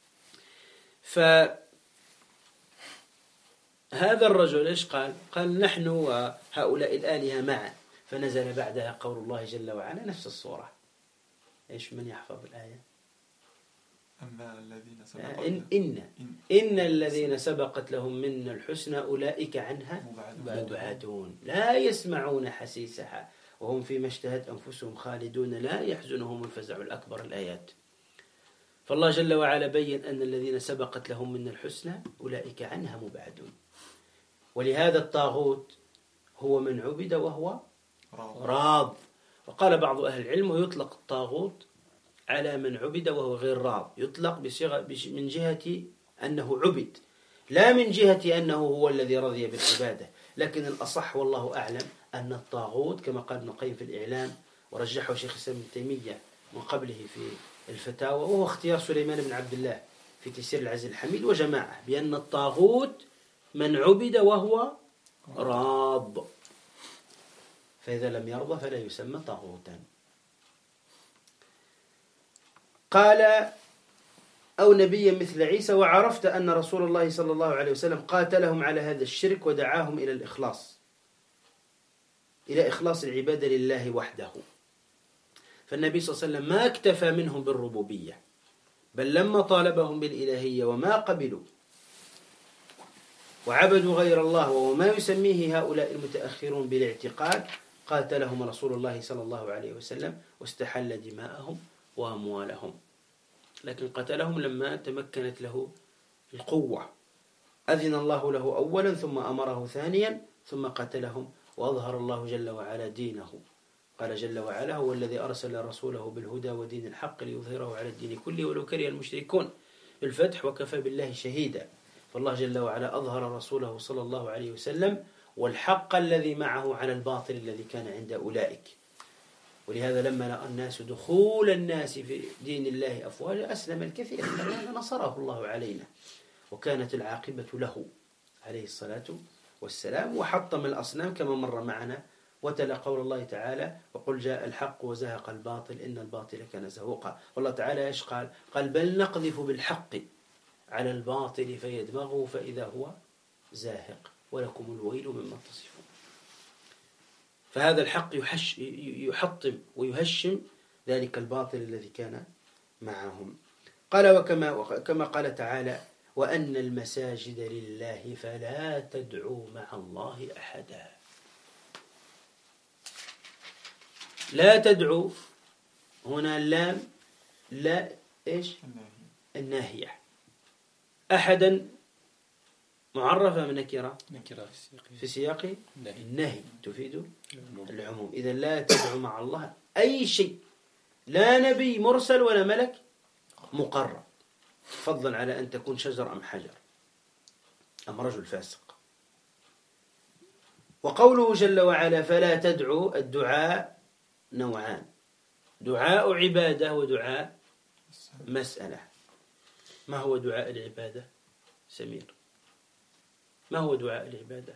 فهذا الرجل إيش قال؟ قال نحن وهؤلاء الآلهة معا. فنزل بعدها قول الله جل وعلا نفس الصورة. إيش من يحفظ الآية؟ أما الذين سبقت إن, إن, إن الذين سبقت لهم من الحسنى أولئك عنها مبعدون لا يسمعون حسيسها وهم فيما اشتهت أنفسهم خالدون لا يحزنهم الفزع الأكبر. الآيات. فالله جل وعلا بين أن الذين سبقت لهم من الحسنى أولئك عنها مبعدون. ولهذا الطاغوت هو من عبد وهو راض. وقال بعض أهل العلم ويطلق الطاغوت على من عبد وهو غير راض، يطلق بصيغة من جهة أنه عبد لا من جهة أنه هو الذي رضي بالعبادة. لكن الأصح والله أعلم أن الطاغوت كما قال ابن القيم في الإعلام ورجحه شيخ الإسلام ابن تيمية من قبله في الفتاوى وهو اختيار سليمان بن عبد الله في تيسير العزيز الحميد وجماعة بأن الطاغوت من عبد وهو راض، فإذا لم يرضى فلا يسمى طاغوتا. قال أو نبيا مثل عيسى. وعرفت أن رسول الله صلى الله عليه وسلم قاتلهم على هذا الشرك ودعاهم إلى الإخلاص إلى إخلاص العبادة لله وحده. فالنبي صلى الله عليه وسلم ما اكتفى منهم بالربوبية بل لما طالبهم بالإلهية وما قبلوا وعبدوا غير الله وما يسميه هؤلاء المتأخرون بالاعتقاد قاتلهم رسول الله صلى الله عليه وسلم واستحل دماءهم وأموالهم، لكن قتلهم لما تمكنت له القوة. أذن الله له أولا ثم أمره ثانيا ثم قتلهم، وأظهر الله جل وعلا دينه. قال جل وعلا: هو الذي أرسل رسوله بالهدى ودين الحق ليظهره على الدين كله ولو كره المشركون. الفتح: وكفى بالله شهيدا. فالله جل وعلا أظهر رسوله صلى الله عليه وسلم والحق الذي معه على الباطل الذي كان عند أولئك. ولهذا لما لقى الناس دخول الناس في دين الله أفواجا أسلم الكثير، لأن نصره الله علينا، وكانت العاقبة له عليه الصلاة والسلام. وحطم الأصنام كما مر معنا، وتلا قول الله تعالى: وقل جاء الحق وزهق الباطل إن الباطل كان زهوقا. والله تعالى ايش قال؟ قال: بل نقذف بالحق على الباطل فيدمغه فإذا هو زاهق ولكم الويل مما تصفون. فهذا الحق يحش يحطم ويهشم ذلك الباطل الذي كان معهم. قال: وكما كما قال تعالى: وأن المساجد لله فلا تدعوا مع الله أحدا. لا تدعو هنا اللام لا إيش الناهية. أحدا معرفة من نكرة نكرة في سياق النهي, النهي تفيد العموم. العموم. إذا لا تدعو مع الله أي شيء، لا نبي مرسل ولا ملك مقرب، فضلا على أن تكون شجر أم حجر أم رجل فاسق. وقوله جل وعلا: فلا تدعو، الدعاء نوعان: دعاء عبادة ودعاء مسألة. ما هو دعاء العبادة سمير؟ ما هو دعاء العبادة؟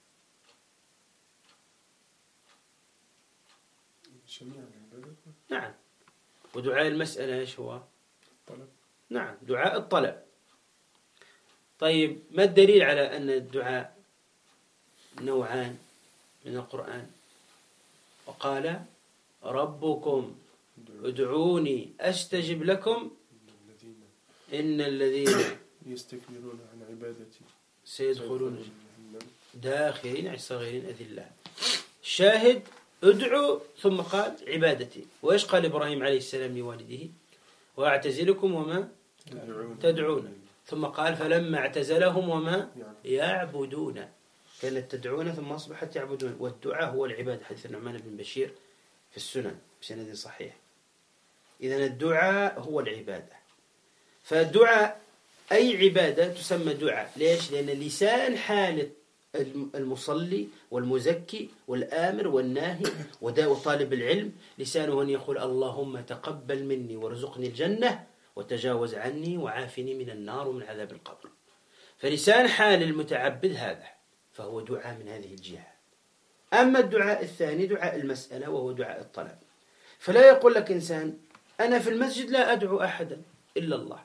نعم. ودعاء المسألة ايش هو؟ طلب. نعم، دعاء الطلب. طيب، ما الدليل على أن الدعاء نوعان من القرآن؟ وقال: ربكم ادعوني أستجب لكم إن الذين يستكبرون عن عبادتي سيدخلون داخرين عن صغيرين أذلة. الشاهد: ادعوا، ثم قال عبادتي. وإيش قال إبراهيم عليه السلام لوالده؟ وأعتزلكم وما تدعون. ثم قال: فلما اعتزلهم وما يعبدون. كانت تدعون ثم أصبحت يعبدون. والدعاء هو العبادة، حديث النعمان بن بشير في السنن بسند صحيح. إذن الدعاء هو العبادة. فالدعاء أي عبادة تسمى دعاء. ليش؟ لأن لسان حال المصلي والمزكي والآمر والناهي وطالب العلم لسانه أن يقول: اللهم تقبل مني وارزقني الجنة وتجاوز عني وعافني من النار ومن عذاب القبر. فلسان حال المتعبد هذا، فهو دعاء من هذه الجهة. أما الدعاء الثاني دعاء المسألة، وهو دعاء الطلب. فلا يقول لك إنسان: أنا في المسجد لا أدعو أحدا إلا الله،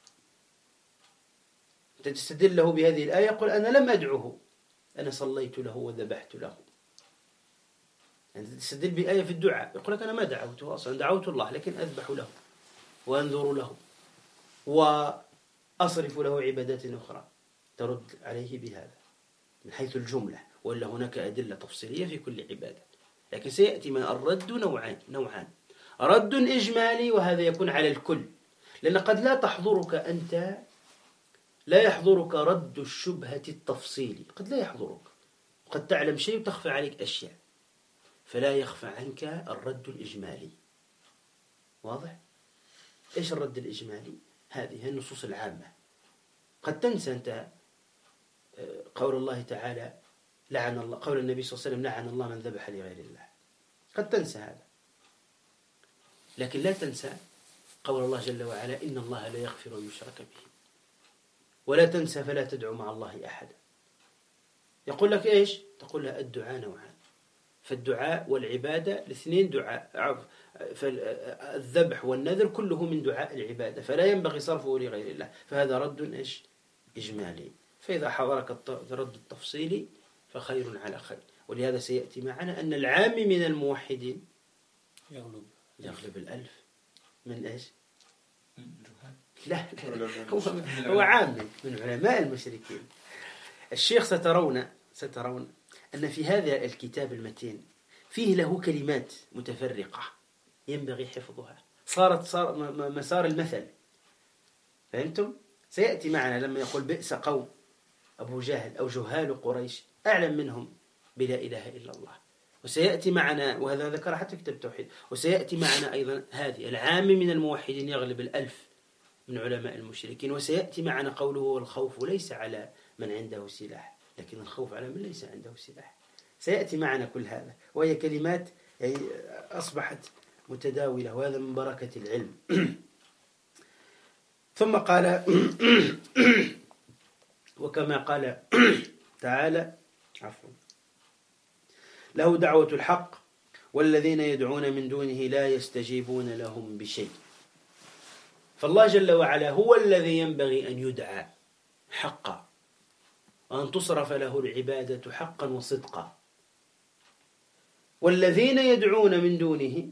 أنت تستدل له بهذه الآية، يقول: أنا لم أدعوه، أنا صليت له وذبحت له. أنت تستدل بآية في الدعاء، يقول لك: أنا ما دعوته أصلا، دعوت الله لكن أذبح له وأنذر له وأصرف له عبادات أخرى. ترد عليه بهذا من حيث الجملة، وإلا هناك أدلة تفصيلية في كل عبادة. لكن سيأتي من الرد نوعان نوعان رد إجمالي، وهذا يكون على الكل، لأن قد لا تحضرك أنت لا يحضرك رد الشبهة التفصيلي، قد لا يحضرك، قد تعلم شيء وتخفى عليك أشياء، فلا يخفى عنك الرد الإجمالي. واضح؟ إيش الرد الإجمالي؟ هذه النصوص العامة. قد تنسى أنت قول الله تعالى: لعن الله، قول النبي صلى الله عليه وسلم: لعن الله من ذبح لغير الله. قد تنسى هذا، لكن لا تنسى قول الله جل وعلا: إن الله لا يغفر أن يشرك به. ولا تنسى: فلا تدعو مع الله أحدا. يقول لك إيش؟ تقول له: الدعاء نوعان. فالدعاء والعبادة الاثنين دعاء، فالذبح والنذر كله من دعاء العبادة، فلا ينبغي صرفه لغير الله. فهذا رد إيش؟ إجمالي. فإذا حضرك الرد التفصيلي فخير على خير. ولهذا سيأتي معنا أن العام من الموحدين يغلب يغلب الألف من إيش؟ الجهال. لا هو, هو عام من علماء المشركين. الشيخ سترون سترون أن في هذا الكتاب المتين فيه له كلمات متفرقة ينبغي حفظها، صارت صار مسار المثل. فهمتم؟ سيأتي معنا لما يقول بئس قوم أبو جهل أو جهال قريش أعلم منهم بلا إله إلا الله. وسيأتي معنا، وهذا ذكر حتى كتاب التوحيد، وسيأتي معنا أيضا هذه العام من الموحدين يغلب الألف من علماء المشركين. وسيأتي معنا قوله والخوف ليس على من عنده سلاح لكن الخوف على من ليس عنده سلاح. سيأتي معنا كل هذا، وهي كلمات يعني أصبحت متداولة، وهذا من بركة العلم. ثم قال وكما قال تعالى عفوا له دعوة الحق والذين يدعون من دونه لا يستجيبون لهم بشيء. فالله جل وعلا هو الذي ينبغي أن يدعى حقا وأن تصرف له العبادة حقا وصدقا. والذين يدعون من دونه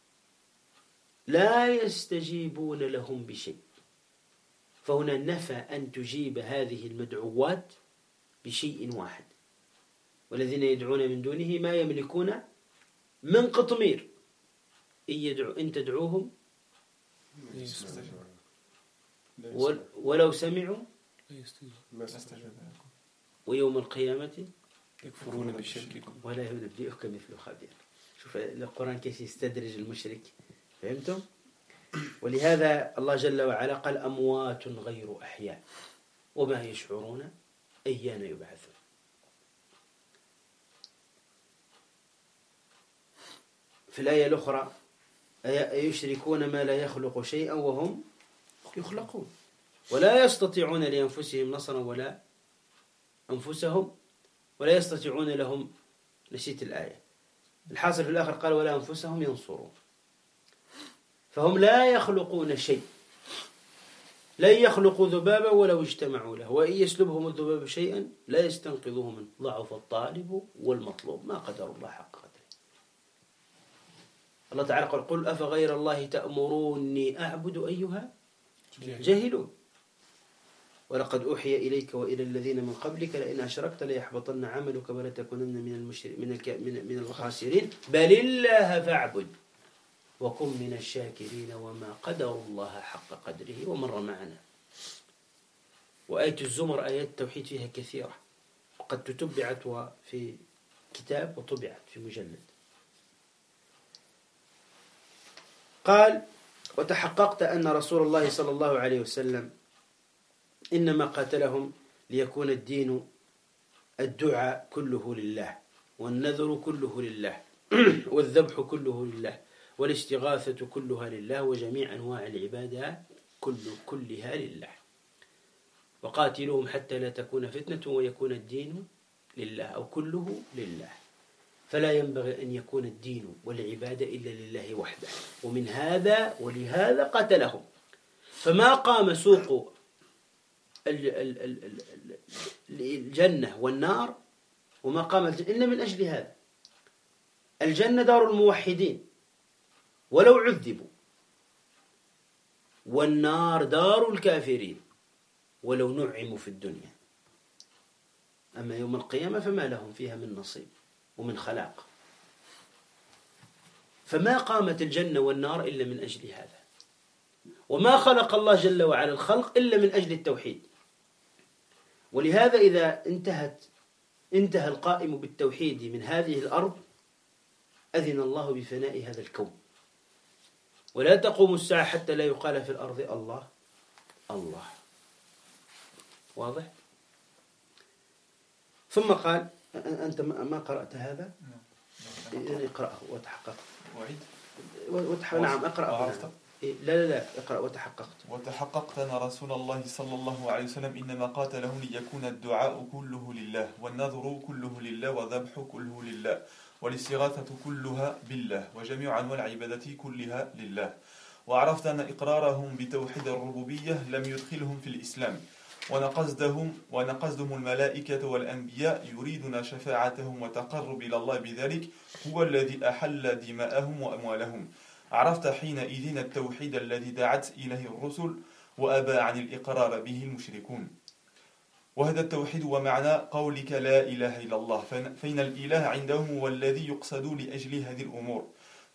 لا يستجيبون لهم بشيء. فهنا نفى أن تجيب هذه المدعوات بشيء واحد. والذين يدعون من دونه ما يملكون من قطمير إن, يدعو إن تدعوهم ولو سمعوا ويوم القيامة يكفرون بشرككم ولا ينبئك مثل خبير. شوف القرآن كيف يستدرج المشرك. فهمتم؟ ولهذا الله جل وعلا قال أموات غير أحياء وما يشعرون أيان يبعثون. في الآية الأخرى أيشركون ما لا يخلق شيئا وهم يخلقون ولا يستطيعون لأنفسهم نصرا ولا أنفسهم ولا يستطيعون لهم. نسيت الآية. الحاصل في الآخر قال ولا أنفسهم ينصرون. فهم لا يخلقون شيء. لن يخلقوا ذبابا ولو اجتمعوا له وإن يسلبهم الذباب شيئا لا يستنقذوه منه ضعف الطالب والمطلوب ما قدر الله حق قدره. الله تعالى قال قل أفغير الله تأمروني أعبد أيها جاهلون ولقد أوحي إليك وإلى الذين من قبلك لئن أشركت ليحبطن عملك ولتكونن من المشرك من الك... من من الخاسرين بل الله فاعبد وكن من الشاكرين وما قدر الله حق قدره. ومر معنا. وآية الزمر آيات التوحيد فيها كثيرة وقد تتبعت في كتاب وطبعت في مجلد. قال وتحققت أن رسول الله صلى الله عليه وسلم إنما قاتلهم ليكون الدين الدعاء كله لله والنذر كله لله والذبح كله لله والاستغاثة كلها لله وجميع أنواع العبادة كل كلها لله. وقاتلوهم حتى لا تكون فتنة ويكون الدين لله أو كله لله. فلا ينبغي أن يكون الدين والعبادة إلا لله وحده. ومن هذا ولهذا قاتلهم. فما قام سوق الجنة والنار وما قام إلا من أجل هذا. الجنة دار الموحدين ولو عذبوا والنار دار الكافرين ولو نعموا في الدنيا. أما يوم القيامة فما لهم فيها من نصيب ومن خلاق. فما قامت الجنة والنار إلا من أجل هذا. وما خلق الله جل وعلا الخلق إلا من أجل التوحيد. ولهذا إذا انتهت انتهى القائم بالتوحيد من هذه الأرض أذن الله بفناء هذا الكون. ولا تقوم الساعة حتى لا يقال في الأرض الله الله. واضح؟ ثم قال أنت ما قرأت هذا؟ إذن اقرأه وتحقق. وعيد وتح... نعم اقرأه. نعم. لا لا لا اقرأ وتحققت. وتحققت أن رسول الله صلى الله عليه وسلم إنما قاتلهم ليكون الدعاء كله لله والنذر كله لله والذبح كله لله والاستغاثة كلها بالله وجميع أنواع العبادة كلها لله. وعرفت أن إقرارهم بتوحيد الربوبية لم يدخلهم في الإسلام ونقصدهم ونقصدهم الملائكة والأنبياء يريدون شفاعتهم وتقرب إلى الله بذلك هو الذي أحل دماءهم وأموالهم. عرفت حينئذ التوحيد الذي دعت إليه الرسل وأبى عن الإقرار به المشركون. وهذا التوحيد هو معنى قولك لا إله إلا الله. فإن الإله عندهم هو الذي يقصد لأجل هذه الأمور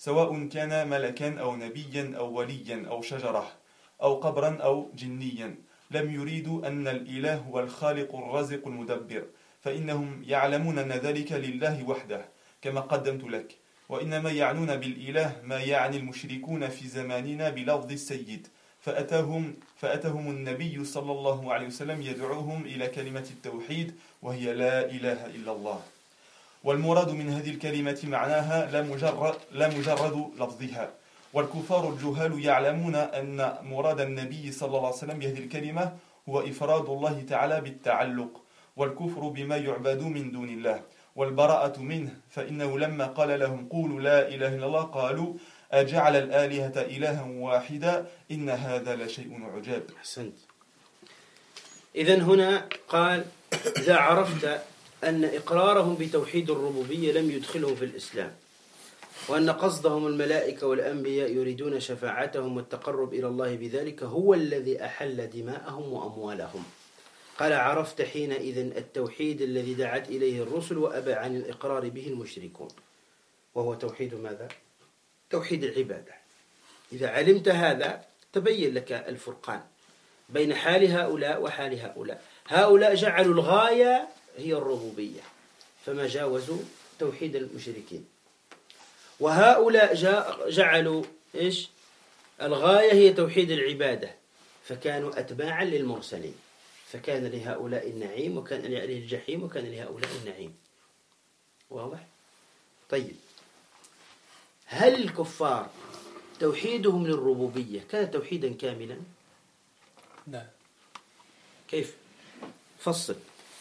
سواء كان ملكا أو نبيا أو وليا أو شجرة أو قبرا أو جنيا، لم يريدوا أن الإله هو الخالق الرازق المدبر، فإنهم يعلمون أن ذلك لله وحده كما قدمت لك، وإنما يعنون بالإله ما يعني المشركون في زماننا بلفظ السيد، فأتاهم, فأتاهم النبي صلى الله عليه وسلم يدعوهم إلى كلمة التوحيد وهي لا إله إلا الله. والمراد من هذه الكلمة معناها لا مجرد, لا مجرد لفظها. والكفار الجهال يعلمون أن مراد النبي صلى الله عليه وسلم بهذه الكلمة هو إفراد الله تعالى بالتعلق، والكفر بما يعبد من دون الله، والبراءة منه، فإنه لما قال لهم قولوا لا إله إلا الله قالوا أجعل الآلهة إلها واحدا إن هذا لشيء عجاب. أحسنت. إذن هنا قال إذا عرفت أن إقرارهم بتوحيد الربوبية لم يدخلهم في الإسلام، وأن قصدهم الملائكة والأنبياء يريدون شفاعتهم والتقرب إلى الله بذلك هو الذي أحل دماءهم وأموالهم، قال عرفت حينئذ التوحيد الذي دعت إليه الرسل وأبى عن الإقرار به المشركون، وهو توحيد ماذا؟ توحيد العبادة. إذا علمت هذا تبين لك الفرقان بين حال هؤلاء وحال هؤلاء. هؤلاء جعلوا الغاية هي الربوبية فما جاوزوا توحيد المشركين، وهؤلاء جعلوا إيش؟ الغاية هي توحيد العبادة فكانوا أتباعا للمرسلين، فكان لهؤلاء النعيم وكان لهؤلاء الجحيم وكان لهؤلاء النعيم. واضح؟ طيب، هل الكفار توحيدهم للربوبية كان توحيدا كاملا؟ لا. كيف؟ فصل.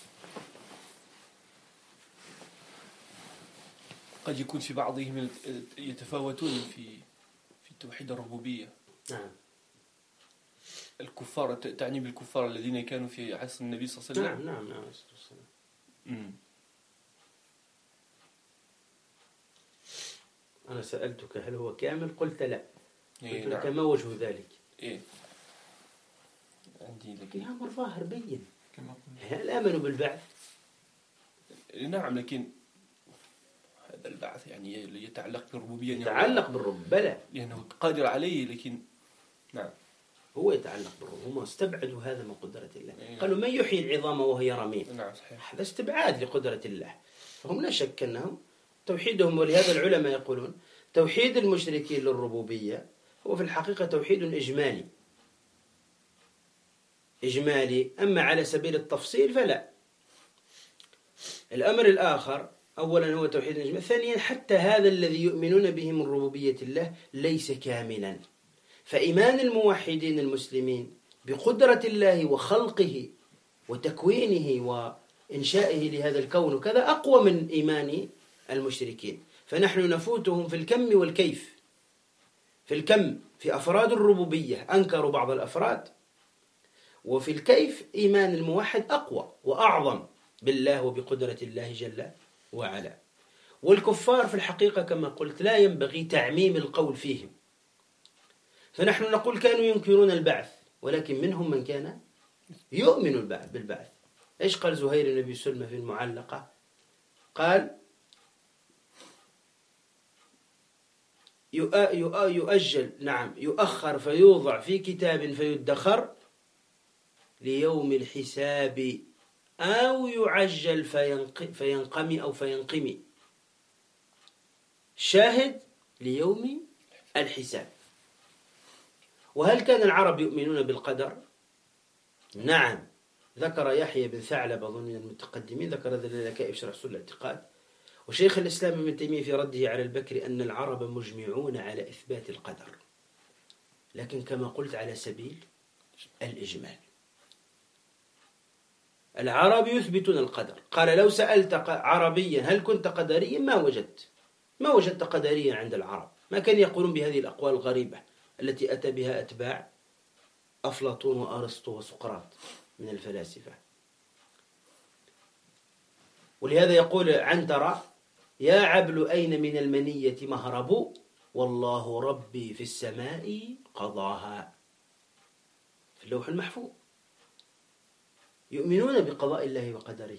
قد يكون في بعضهم يتفاوتون في في توحيد الربوبية. نعم. الكفار تعني بالكفار الذين كانوا في عصر النبي صلى الله عليه وسلم. نعم نعم نعم. امم أنا سألتك هل هو كامل؟ قلت لا. إيه قلت لك نعم. ما وجه ذلك؟ إيه عندي لك. يا أمر ظاهر بين. كما هل آمنوا بالبعث؟ نعم، لكن هذا البعث يعني يتعلق بالربوبية. يتعلق بالرب بلى لأنه قادر عليه، لكن نعم هو يتعلق بالرب. هم استبعدوا هذا من قدرة الله. إيه. قالوا من يحيي العظام وهي رميم. نعم صحيح. هذا استبعاد لقدرة الله. فهم لا شك أنهم توحيدهم، ولهذا العلماء يقولون توحيد المشركين للربوبية هو في الحقيقة توحيد إجمالي إجمالي أما على سبيل التفصيل فلا. الأمر الآخر أولا هو توحيد الإجمالي، ثانيا حتى هذا الذي يؤمنون به من ربوبية الله ليس كاملا، فإيمان الموحدين المسلمين بقدرة الله وخلقه وتكوينه وإنشائه لهذا الكون وكذا أقوى من إيمان المشركين، فنحن نفوتهم في الكم والكيف. في الكم في أفراد الربوبية أنكروا بعض الأفراد، وفي الكيف إيمان الموحد أقوى وأعظم بالله وبقدرة الله جل وعلا. والكفار في الحقيقة كما قلت لا ينبغي تعميم القول فيهم، فنحن نقول كانوا ينكرون البعث، ولكن منهم من كان يؤمن بالبعث. إيش قال زهير النبي سلمة في المعلقة؟ قال يؤجل نعم يؤخر فيوضع في كتاب فيدخر ليوم الحساب، أو يعجل فينقمي أو فينقمي. شاهد ليوم الحساب. وهل كان العرب يؤمنون بالقدر؟ نعم، ذكر يحيى بن ثعلب أظن من المتقدمين ذكر ذلك اللكائي في شرح أصول الاعتقاد، وشيخ الإسلام ابن تيمية في رده على البكري أن العرب مجمعون على إثبات القدر، لكن كما قلت على سبيل الإجمال. العرب يثبتون القدر. قال لو سألت عربيا هل كنت قدريا ما وجدت ما وجدت قدريا عند العرب، ما كان يقولون بهذه الأقوال الغريبة التي أتى بها أتباع أفلاطون وأرسطو وسقراط من الفلاسفة. ولهذا يقول عنترة يا عبل أين من المنية مهرب، والله ربي في السماء قضاها، في اللوح المحفوظ. يؤمنون بقضاء الله وقدره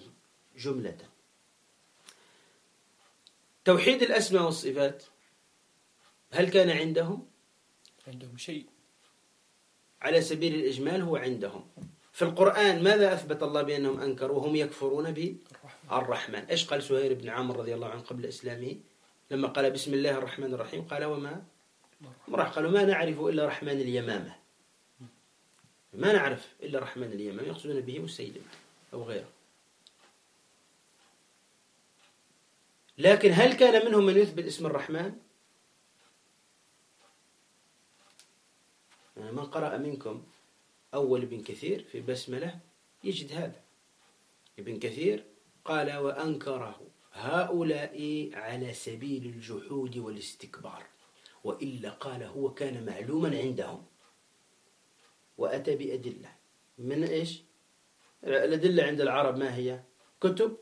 جملة. توحيد الأسماء والصفات هل كان عندهم؟ عندهم شيء على سبيل الإجمال هو عندهم. في القرآن ماذا أثبت الله بأنهم أنكروا وهم يكفرون بالرحمن؟ إيش قال سهير بن عامر رضي الله عنه قبل إسلامه لما قال بسم الله الرحمن الرحيم؟ قال وما مرح، قالوا ما نعرف إلا رحمن اليمامة، ما نعرف إلا رحمن اليمامة، يقصدون به مسيلم أو غيره. لكن هل كان منهم من يثبت اسم الرحمن؟ يعني من قرأ منكم أول ابن كثير في بسملة يجد هذا. ابن كثير قال وأنكره هؤلاء على سبيل الجحود والاستكبار، وإلا قال هو كان معلوما عندهم، وأتى بأدلة. من إيش؟ الأدلة عند العرب ما هي؟ كتب؟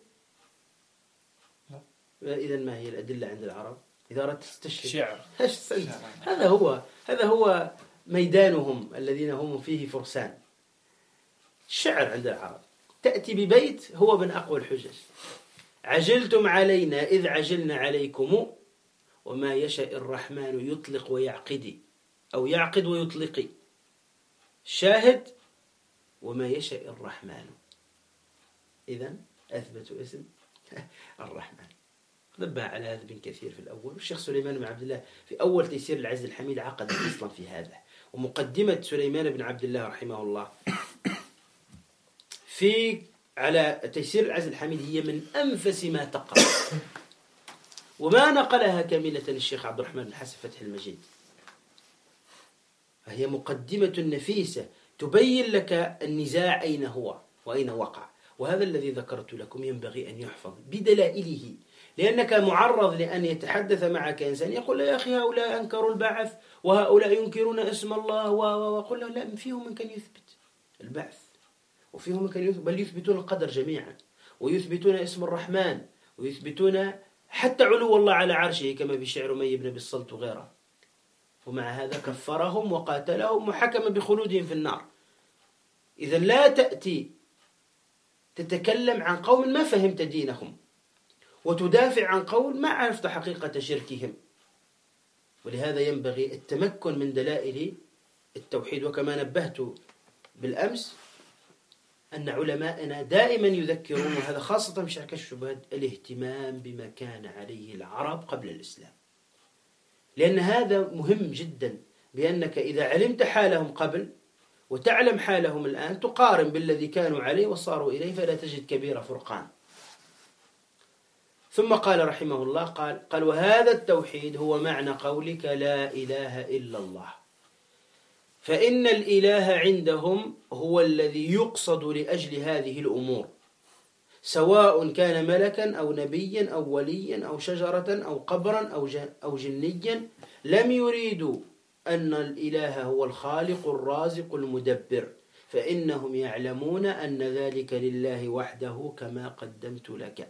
إذا ما هي الأدلة عند العرب؟ إذا أردت تستشهد شعر. هذا هو هذا هو ميدانهم الذين هم فيه فرسان. الشعر عند العرب تأتي ببيت هو من أقوى الحجج: عجلتم علينا إذ عجلنا عليكم، وما يشاء الرحمن يطلق ويعقد، أو يعقد ويطلق. شاهد وما يشاء الرحمن. إذن أثبتوا اسم الرحمن. نبه على هذا ابن كثير في الأول، والشيخ سليمان بن عبد الله في أول تيسير العز الحميد عقد أصلا في هذا. ومقدمة سليمان بن عبد الله رحمه الله في على تيسير العز الحميد هي من أنفس ما تقرأ، وما نقلها كاملة الشيخ عبد الرحمن بن حسن فتح المجيد. فهي مقدمة نفيسة تبين لك النزاع أين هو وأين وقع. وهذا الذي ذكرت لكم ينبغي أن يحفظ بدلائله، لأنك معرض لأن يتحدث معك إنسان يقول يا أخي هؤلاء أنكروا البعث وهؤلاء ينكرون اسم الله، وقل له لا، فيهم من كان يثبت البعث، وفيهم من كان يثبت، بل يثبتون القدر جميعا، ويثبتون اسم الرحمن، ويثبتون حتى علو الله على عرشه كما بشعر مي بن بالصلت وغيره. ومع هذا كفرهم وقاتلهم وحكم بخلودهم في النار. إذا لا تأتي تتكلم عن قوم ما فهمت دينهم، وتدافع عن قوم ما عرفت حقيقة شركهم. ولهذا ينبغي التمكن من دلائل التوحيد. وكما نبهت بالأمس أن علماءنا دائما يذكرون، وهذا خاصة في شرح الشبهات، الاهتمام بما كان عليه العرب قبل الإسلام، لأن هذا مهم جدا. بأنك إذا علمت حالهم قبل وتعلم حالهم الآن تقارن بالذي كانوا عليه وصاروا إليه، فلا تجد كبير فرقان. ثم قال رحمه الله قال, قال وهذا التوحيد هو معنى قولك لا إله إلا الله، فإن الإله عندهم هو الذي يقصد لأجل هذه الأمور، سواء كان ملكا أو نبيا أو وليا أو شجرة أو قبرا أو أو جنيا. لم يريدوا أن الإله هو الخالق الرازق المدبر، فإنهم يعلمون أن ذلك لله وحده كما قدمت لك.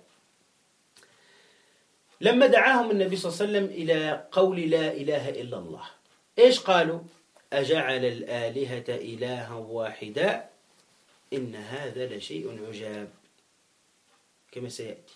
لما دعاهم النبي صلى الله عليه وسلم إلى قول لا إله إلا الله، إيش قالوا؟ أجعل الآلهة إلها واحدا إن هذا لشيء عجاب، كما سيأتي.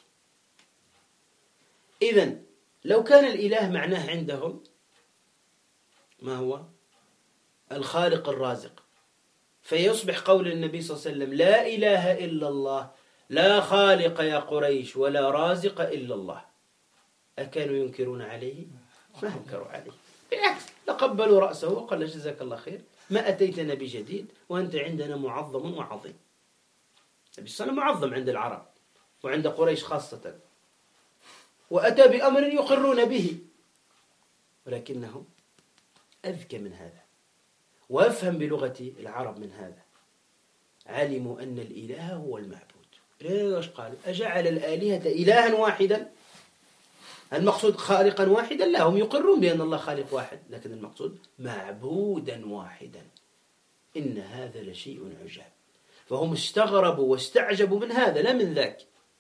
إذن لو كان الإله معناه عندهم ما هو؟ الخالق الرازق، فيصبح قول النبي صلى الله عليه وسلم لا إله إلا الله، لا خالق يا قريش ولا رازق إلا الله. أكانوا ينكرون عليه؟ ما انكروا عليه، بالعكس لقبلوا رأسه وقال جزاك الله خير، ما أتيتنا بجديد وأنت عندنا معظم وعظيم. النبي صلى الله عليه وسلم معظم عند العرب وعند قريش خاصة، وأتى بأمر يقرون به، ولكنهم أذكى من هذا وأفهم بلغة العرب من هذا. علموا أن الإله هو المعبود. ليش قالوا أجعل الآلهة إلها واحدا؟ المقصود خالقا واحدا؟ لا، هم يقرون بأن الله خالق واحد، لكن المقصود معبودا واحدا. إن هذا لشيء عجاب. فهم استغربوا واستعجبوا من هذا لا من ذاك.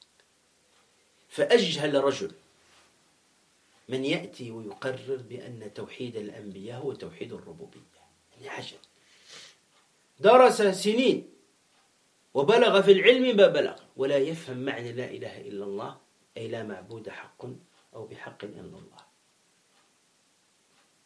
فأجهل رجل من يأتي ويقرر بأن توحيد الأنبياء هو توحيد الربوبية، يعني عجب. درس سنين وبلغ في العلم ما بلغ، ولا يفهم معنى لا إله إلا الله، أي لا معبود حق أو بحق إلا الله.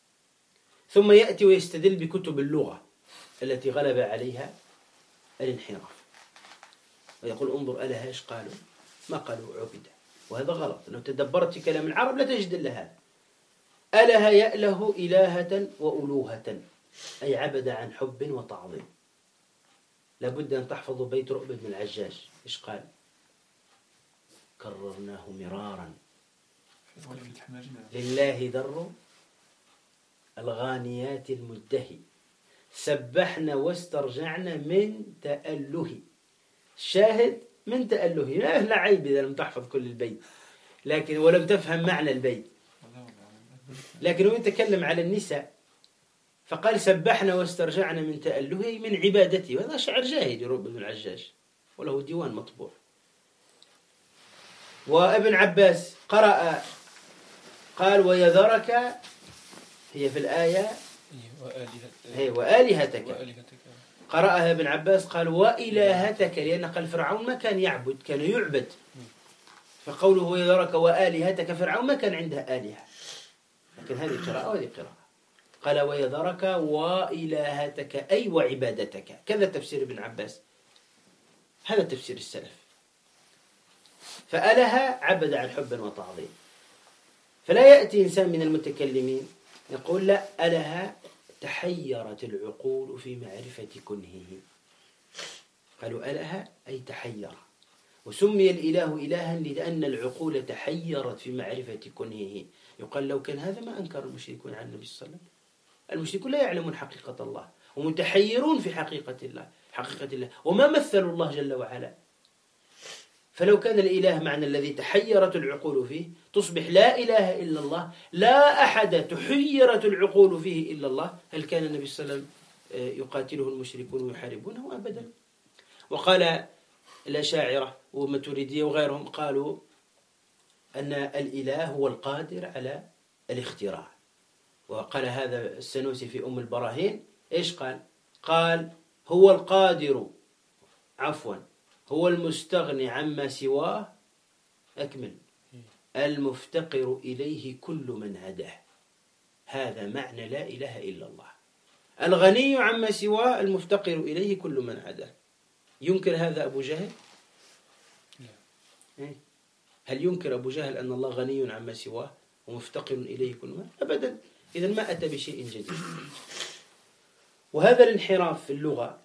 ثم يأتي ويستدل بكتب اللغة التي غلب عليها الانحراف ويقول انظر ألها إيش قالوا؟ ما قالوا عبده، وهذا غلط. لو تدبرت في كلام العرب لا تجد إلا هذا. أله يأله إلهة وألوهة، أي عبد عن حب وتعظيم. لابد أن تحفظوا بيت رؤبة بن العجاج إيش قال؟ كررناه مرارا لله در الغانيات المدهي، سبحنا واسترجعنا من تأله. شاهد من تأله، لا, لا عيب إذا لم تحفظ كل البيت لكن ولم تفهم معنى البيت. لكن هو يتكلم على النساء فقال سبحنا واسترجعنا من تأله من عبادته، وهذا شعر جاهد رؤبة بن العجاج وله ديوان مطبوع. وابن عباس قرأ قال ويذرك، هي في الآية هي وآلهتك، قرأها ابن عباس قال وإلهتك، لأن قال فرعون ما كان يعبد، كان يعبد. فقوله ويذرك وآلهتك، فرعون ما كان عنده آلهة، لكن هذه قراءة وهذه قراءة. قال ويذرك وإلهتك أي وعبادتك، كذا تفسير ابن عباس، هذا تفسير السلف. فأله عبد عن حب وتعظيم. فلا يأتي إنسان من المتكلمين يقول لا أله تحيرت العقول في معرفة كنهه. قالوا أله أي تحير، وسمي الإله إلها لأن العقول تحيرت في معرفة كنهه. يقال لو كان هذا ما أنكر المشركون عن النبي صلى الله عليه وسلم. المشركون لا يعلمون حقيقة الله ومتحيرون في حقيقة الله حقيقة الله وما مثلوا الله جل وعلا. فلو كان الإله معنى الذي تحيرت العقول فيه تصبح لا إله إلا الله، لا أحد تحيرت العقول فيه إلا الله. هل كان النبي صلى الله عليه وسلم يقاتله المشركون ويحاربونه؟ أبدا. وقال الأشاعرة والماتريدية وغيرهم قالوا أن الإله هو القادر على الاختراع. وقال هذا السنوسي في أم البراهين إيش قال؟ قال هو القادر عفوا هو المستغني عما سواه أكمل المفتقر إليه كل من هداه. هذا معنى لا إله إلا الله، الغني عما سواه المفتقر إليه كل من هداه. ينكر هذا أبو جهل؟ هل ينكر أبو جهل أن الله غني عما سواه ومفتقر إليه كل من؟ أبدا. إذن ما أتى بشيء جديد. وهذا الانحراف في اللغة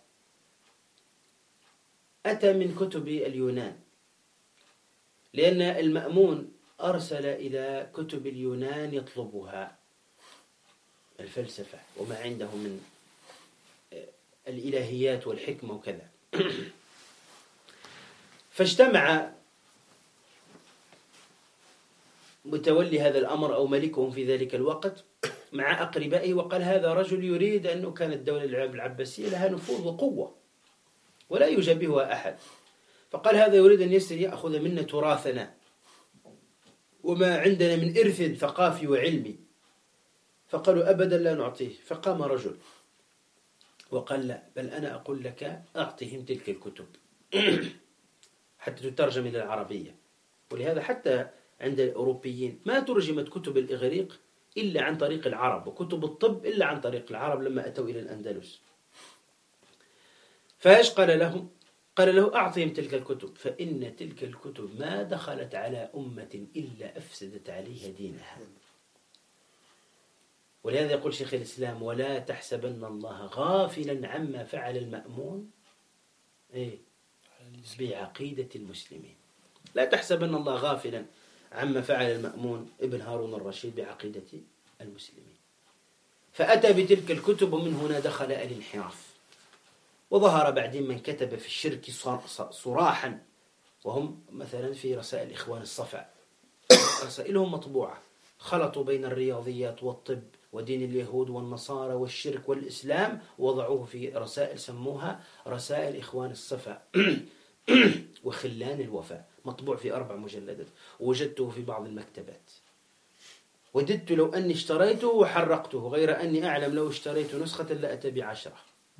أتى من كتب اليونان، لأن المأمون أرسل إلى كتب اليونان يطلبها، الفلسفة وما عنده من الإلهيات والحكمة وكذا. فاجتمع متولي هذا الأمر أو ملكهم في ذلك الوقت مع أقربائه وقال هذا رجل يريد أنه كانت الدولة العباسية لها نفوذ وقوة ولا يشبهها أحد، فقال هذا يريد أن يسر يأخذ منا تراثنا وما عندنا من إرث ثقافي وعلمي. فقالوا أبدا لا نعطيه. فقام رجل وقال لا، بل أنا أقول لك أعطهم تلك الكتب حتى تترجم إلى العربية. ولهذا حتى عند الأوروبيين ما ترجمت كتب الإغريق إلا عن طريق العرب، وكتب الطب إلا عن طريق العرب لما أتوا إلى الأندلس. فايش قال لهم؟ قال له أعطهم تلك الكتب، فإن تلك الكتب ما دخلت على أمة إلا أفسدت عليها دينها. ولهذا يقول شيخ الإسلام ولا تحسبن الله غافلا عما فعل المأمون إيه؟ بعقيدة المسلمين. لا تحسبن الله غافلا عما فعل المأمون ابن هارون الرشيد بعقيدة المسلمين. فأتى بتلك الكتب ومن هنا دخل الانحراف. وظهر بعدين من كتب في الشرك صراحا، وهم مثلا في رسائل إخوان الصفا، رسائلهم مطبوعة، خلطوا بين الرياضيات والطب ودين اليهود والنصارى والشرك والإسلام، ووضعوه في رسائل سموها رسائل إخوان الصفا وخلان الوفاء، مطبوع في أربع مجلدات، ووجدته في بعض المكتبات. وددت لو أني اشتريته وحرقته، غير أني أعلم لو اشتريت نسخة لأتى بعشرة.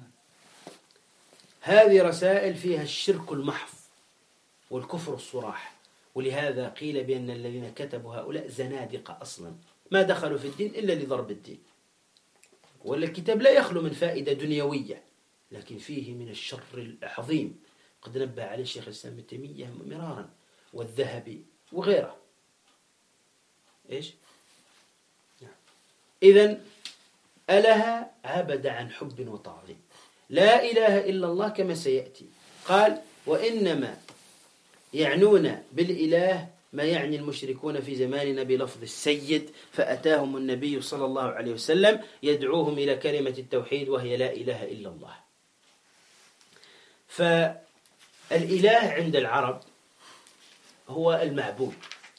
هذه رسائل فيها الشرك المحض والكفر الصراح. ولهذا قيل بأن الذين كتبوا هؤلاء زنادقة أصلا، ما دخلوا في الدين إلا لضرب الدين. ولا الكتاب لا يخلو من فائدة دنيوية، لكن فيه من الشر العظيم قد نبه عليه الشيخ الإسلام ابن تيمية مرارا والذهبي وغيره. إيش؟ إذن ألها عبد عن حب وتعظيم، لا إله إلا الله كما سيأتي. قال وإنما يعنون بالإله ما يعني المشركون في زماننا بلفظ السيد، فأتاهم النبي صلى الله عليه وسلم يدعوهم إلى كلمة التوحيد وهي لا إله إلا الله. فالإله عند العرب هو المعبود،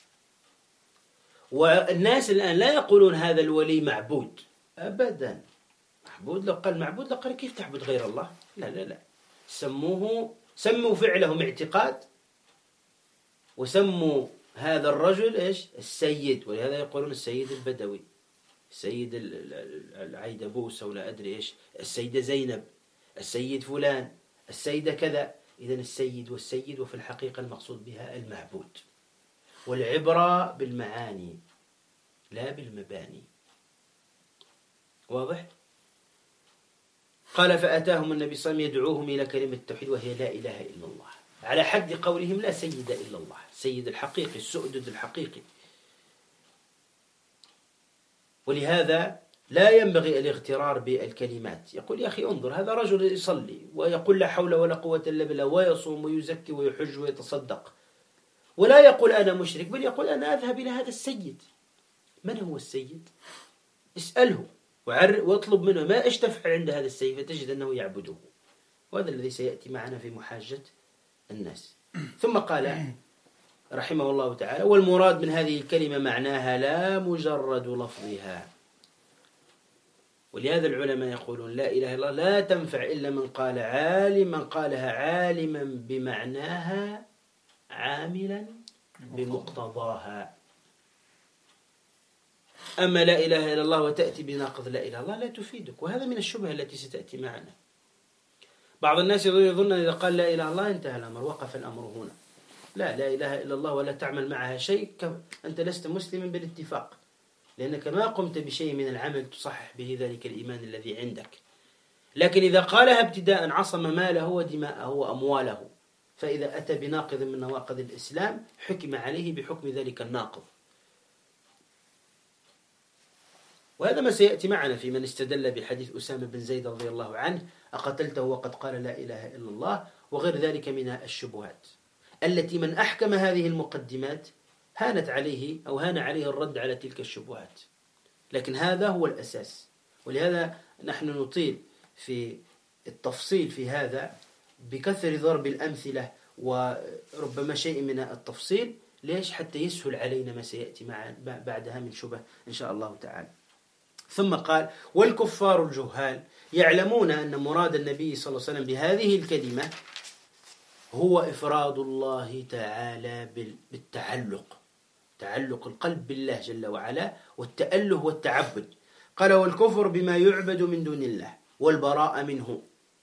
والناس الآن لا يقولون هذا الولي معبود أبدا. معبود لو قال معبود لقال كيف تعبد غير الله؟ لا لا لا، سموه سموا فعلهم اعتقاد، وسموا هذا الرجل إيش؟ السيد. ولهذا يقولون السيد البدوي، السيد العيدبوس ولا أدري إيش، السيدة زينب، السيد فلان، السيدة كذا. إذن السيد والسيد، وفي الحقيقة المقصود بها المعبود. والعبرة بالمعاني لا بالمباني. واضح؟ قال فأتاهم النبي صلى الله عليه وسلم يدعوهم إلى كلمة التوحيد وهي لا إله إلا الله، على حد قولهم لا سيد إلا الله، السيد الحقيقي، السؤدد الحقيقي. ولهذا لا ينبغي الاغترار بالكلمات. يقول يا أخي انظر، هذا رجل يصلي ويقول لا حول ولا قوة إلا بالله، ويصوم ويزكي ويحج ويتصدق، ولا يقول أنا مشرك، بل يقول أنا أذهب إلى هذا السيد. من هو السيد؟ اسأله واطلب منه ما إيش تفعل عند هذا السيد، فتجد أنه يعبده. وهذا الذي سيأتي معنا في محاجة الناس. ثم قال رحمه الله تعالى والمراد من هذه الكلمة معناها لا مجرد لفظها. ولهذا العلماء يقولون لا إله إلا الله لا تنفع إلا من قال عالما قالها عالما بمعناها عاملا بمقتضاها. أما لا إله إلا الله وتأتي بناقض لا إله إلا الله لا تفيدك. وهذا من الشبهة التي ستأتي معنا. بعض الناس يظن إذا قال لا إله إلا الله انتهى الأمر، وقف الأمر هنا. لا لا إله إلا الله ولا تعمل معها شيء، أنت لست مسلما بالاتفاق، لأنك ما قمت بشيء من العمل تصحح به ذلك الإيمان الذي عندك. لكن إذا قالها ابتداء عصم ماله ودماءه وأمواله، فإذا أتى بناقض من نواقض الإسلام حكم عليه بحكم ذلك الناقض. وهذا ما سيأتي معنا في من استدل بحديث أسامة بن زيد رضي الله عنه أقتلته وقد قال لا إله إلا الله، وغير ذلك من الشبهات التي من أحكم هذه المقدمات هانت عليه أو هان عليه الرد على تلك الشبهات. لكن هذا هو الأساس. ولهذا نحن نطيل في التفصيل في هذا بكثر ضرب الأمثلة وربما شيء من التفصيل. ليش؟ حتى يسهل علينا ما سيأتي مع بعدها من شبه إن شاء الله تعالى. ثم قال والكفار الجهال يعلمون أن مراد النبي صلى الله عليه وسلم بهذه الكلمة هو إفراد الله تعالى بالتعلق، تعلق القلب بالله جل وعلا، والتأله والتعبد. قال والكفر بما يعبد من دون الله والبراءة منه،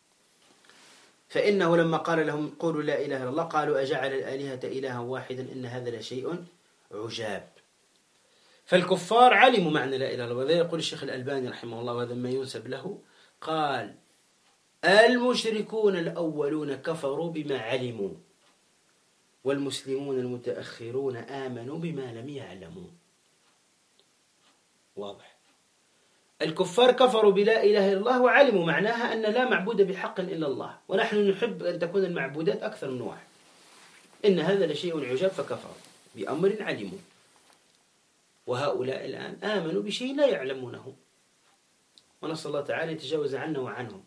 فإنه لما قال لهم قولوا لا إله إلا الله قالوا أجعل الآلهة إلها واحدا إن هذا لشيء عجاب. فالكفار علموا معنى لا إله إلا الله. وذا يقول الشيخ الألباني رحمه الله وهذا ما ينسب له، قال المشركون الأولون كفروا بما علموا، والمسلمون المتأخرون آمنوا بما لم يعلموا. واضح؟ الكفار كفروا بلا إله إلا الله وعلموا معناها أن لا معبود بحق إلا الله، ونحن نحب أن تكون المعبودات أكثر من واحد، إن هذا لشيء عجاب فكفروا بأمر علموا. وهؤلاء الآن آمنوا بشيء لا يعلمونه، ونسأل الله تعالى يتجاوز عنا وعنهم.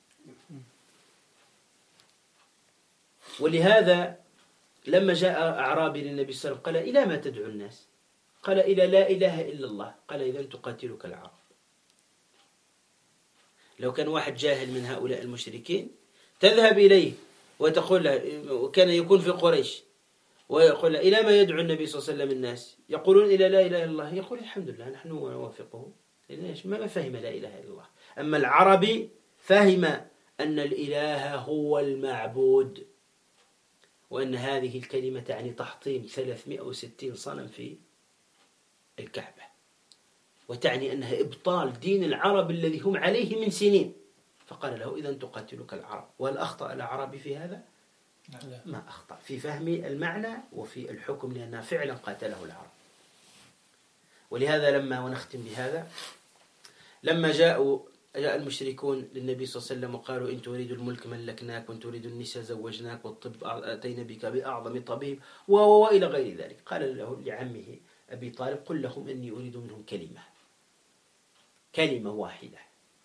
ولهذا لما جاء أعرابي للنبي صلى الله عليه وسلم قال إلى ما تدعو الناس؟ قال إلى لا إله إلا الله. قال إذن تقاتلك العرب. لو كان واحد جاهل من هؤلاء المشركين تذهب إليه وتقول له، وكان يكون في قريش، ويقول له إلى ما يدعو النبي صلى الله عليه وسلم الناس؟ يقولون إلى لا إله إلا الله. يقول الحمد لله نحن نوافقه، ما فهم لا إله إلا الله. أما العربي فهم أن الإله هو المعبود، وأن هذه الكلمة تعني تحطيم ثلاثمائة وستين صنم في الكعبة. وتعني أنها إبطال دين العرب الذي هم عليه من سنين. فقال له إذن تقاتلك العرب. وهل أخطأ الأعرابي في هذا؟ لا. ما أخطأ في فهم المعنى وفي الحكم، لأنها فعلا قاتله العرب. ولهذا لما ونختم بهذا، لما جاءوا جاء المشركون للنبي صلى الله عليه وسلم وقالوا إن تريد الملك ملكناك وإن تريد النساء زوجناك والطب أتينا بك بأعظم طبيب وإلى غير ذلك، قال له لعمه أبي طالب قل لهم إني أريد منهم كلمة كلمة واحدة.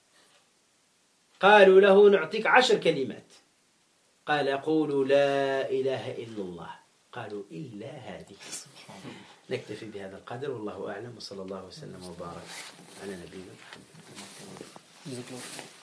قالوا له نعطيك عشر كلمات. قال قولوا لا إله إلا الله. قالوا إلا هذه. نكتفي بهذا القدر والله أعلم، وصلى الله وسلم وبارك على نبينا محمد.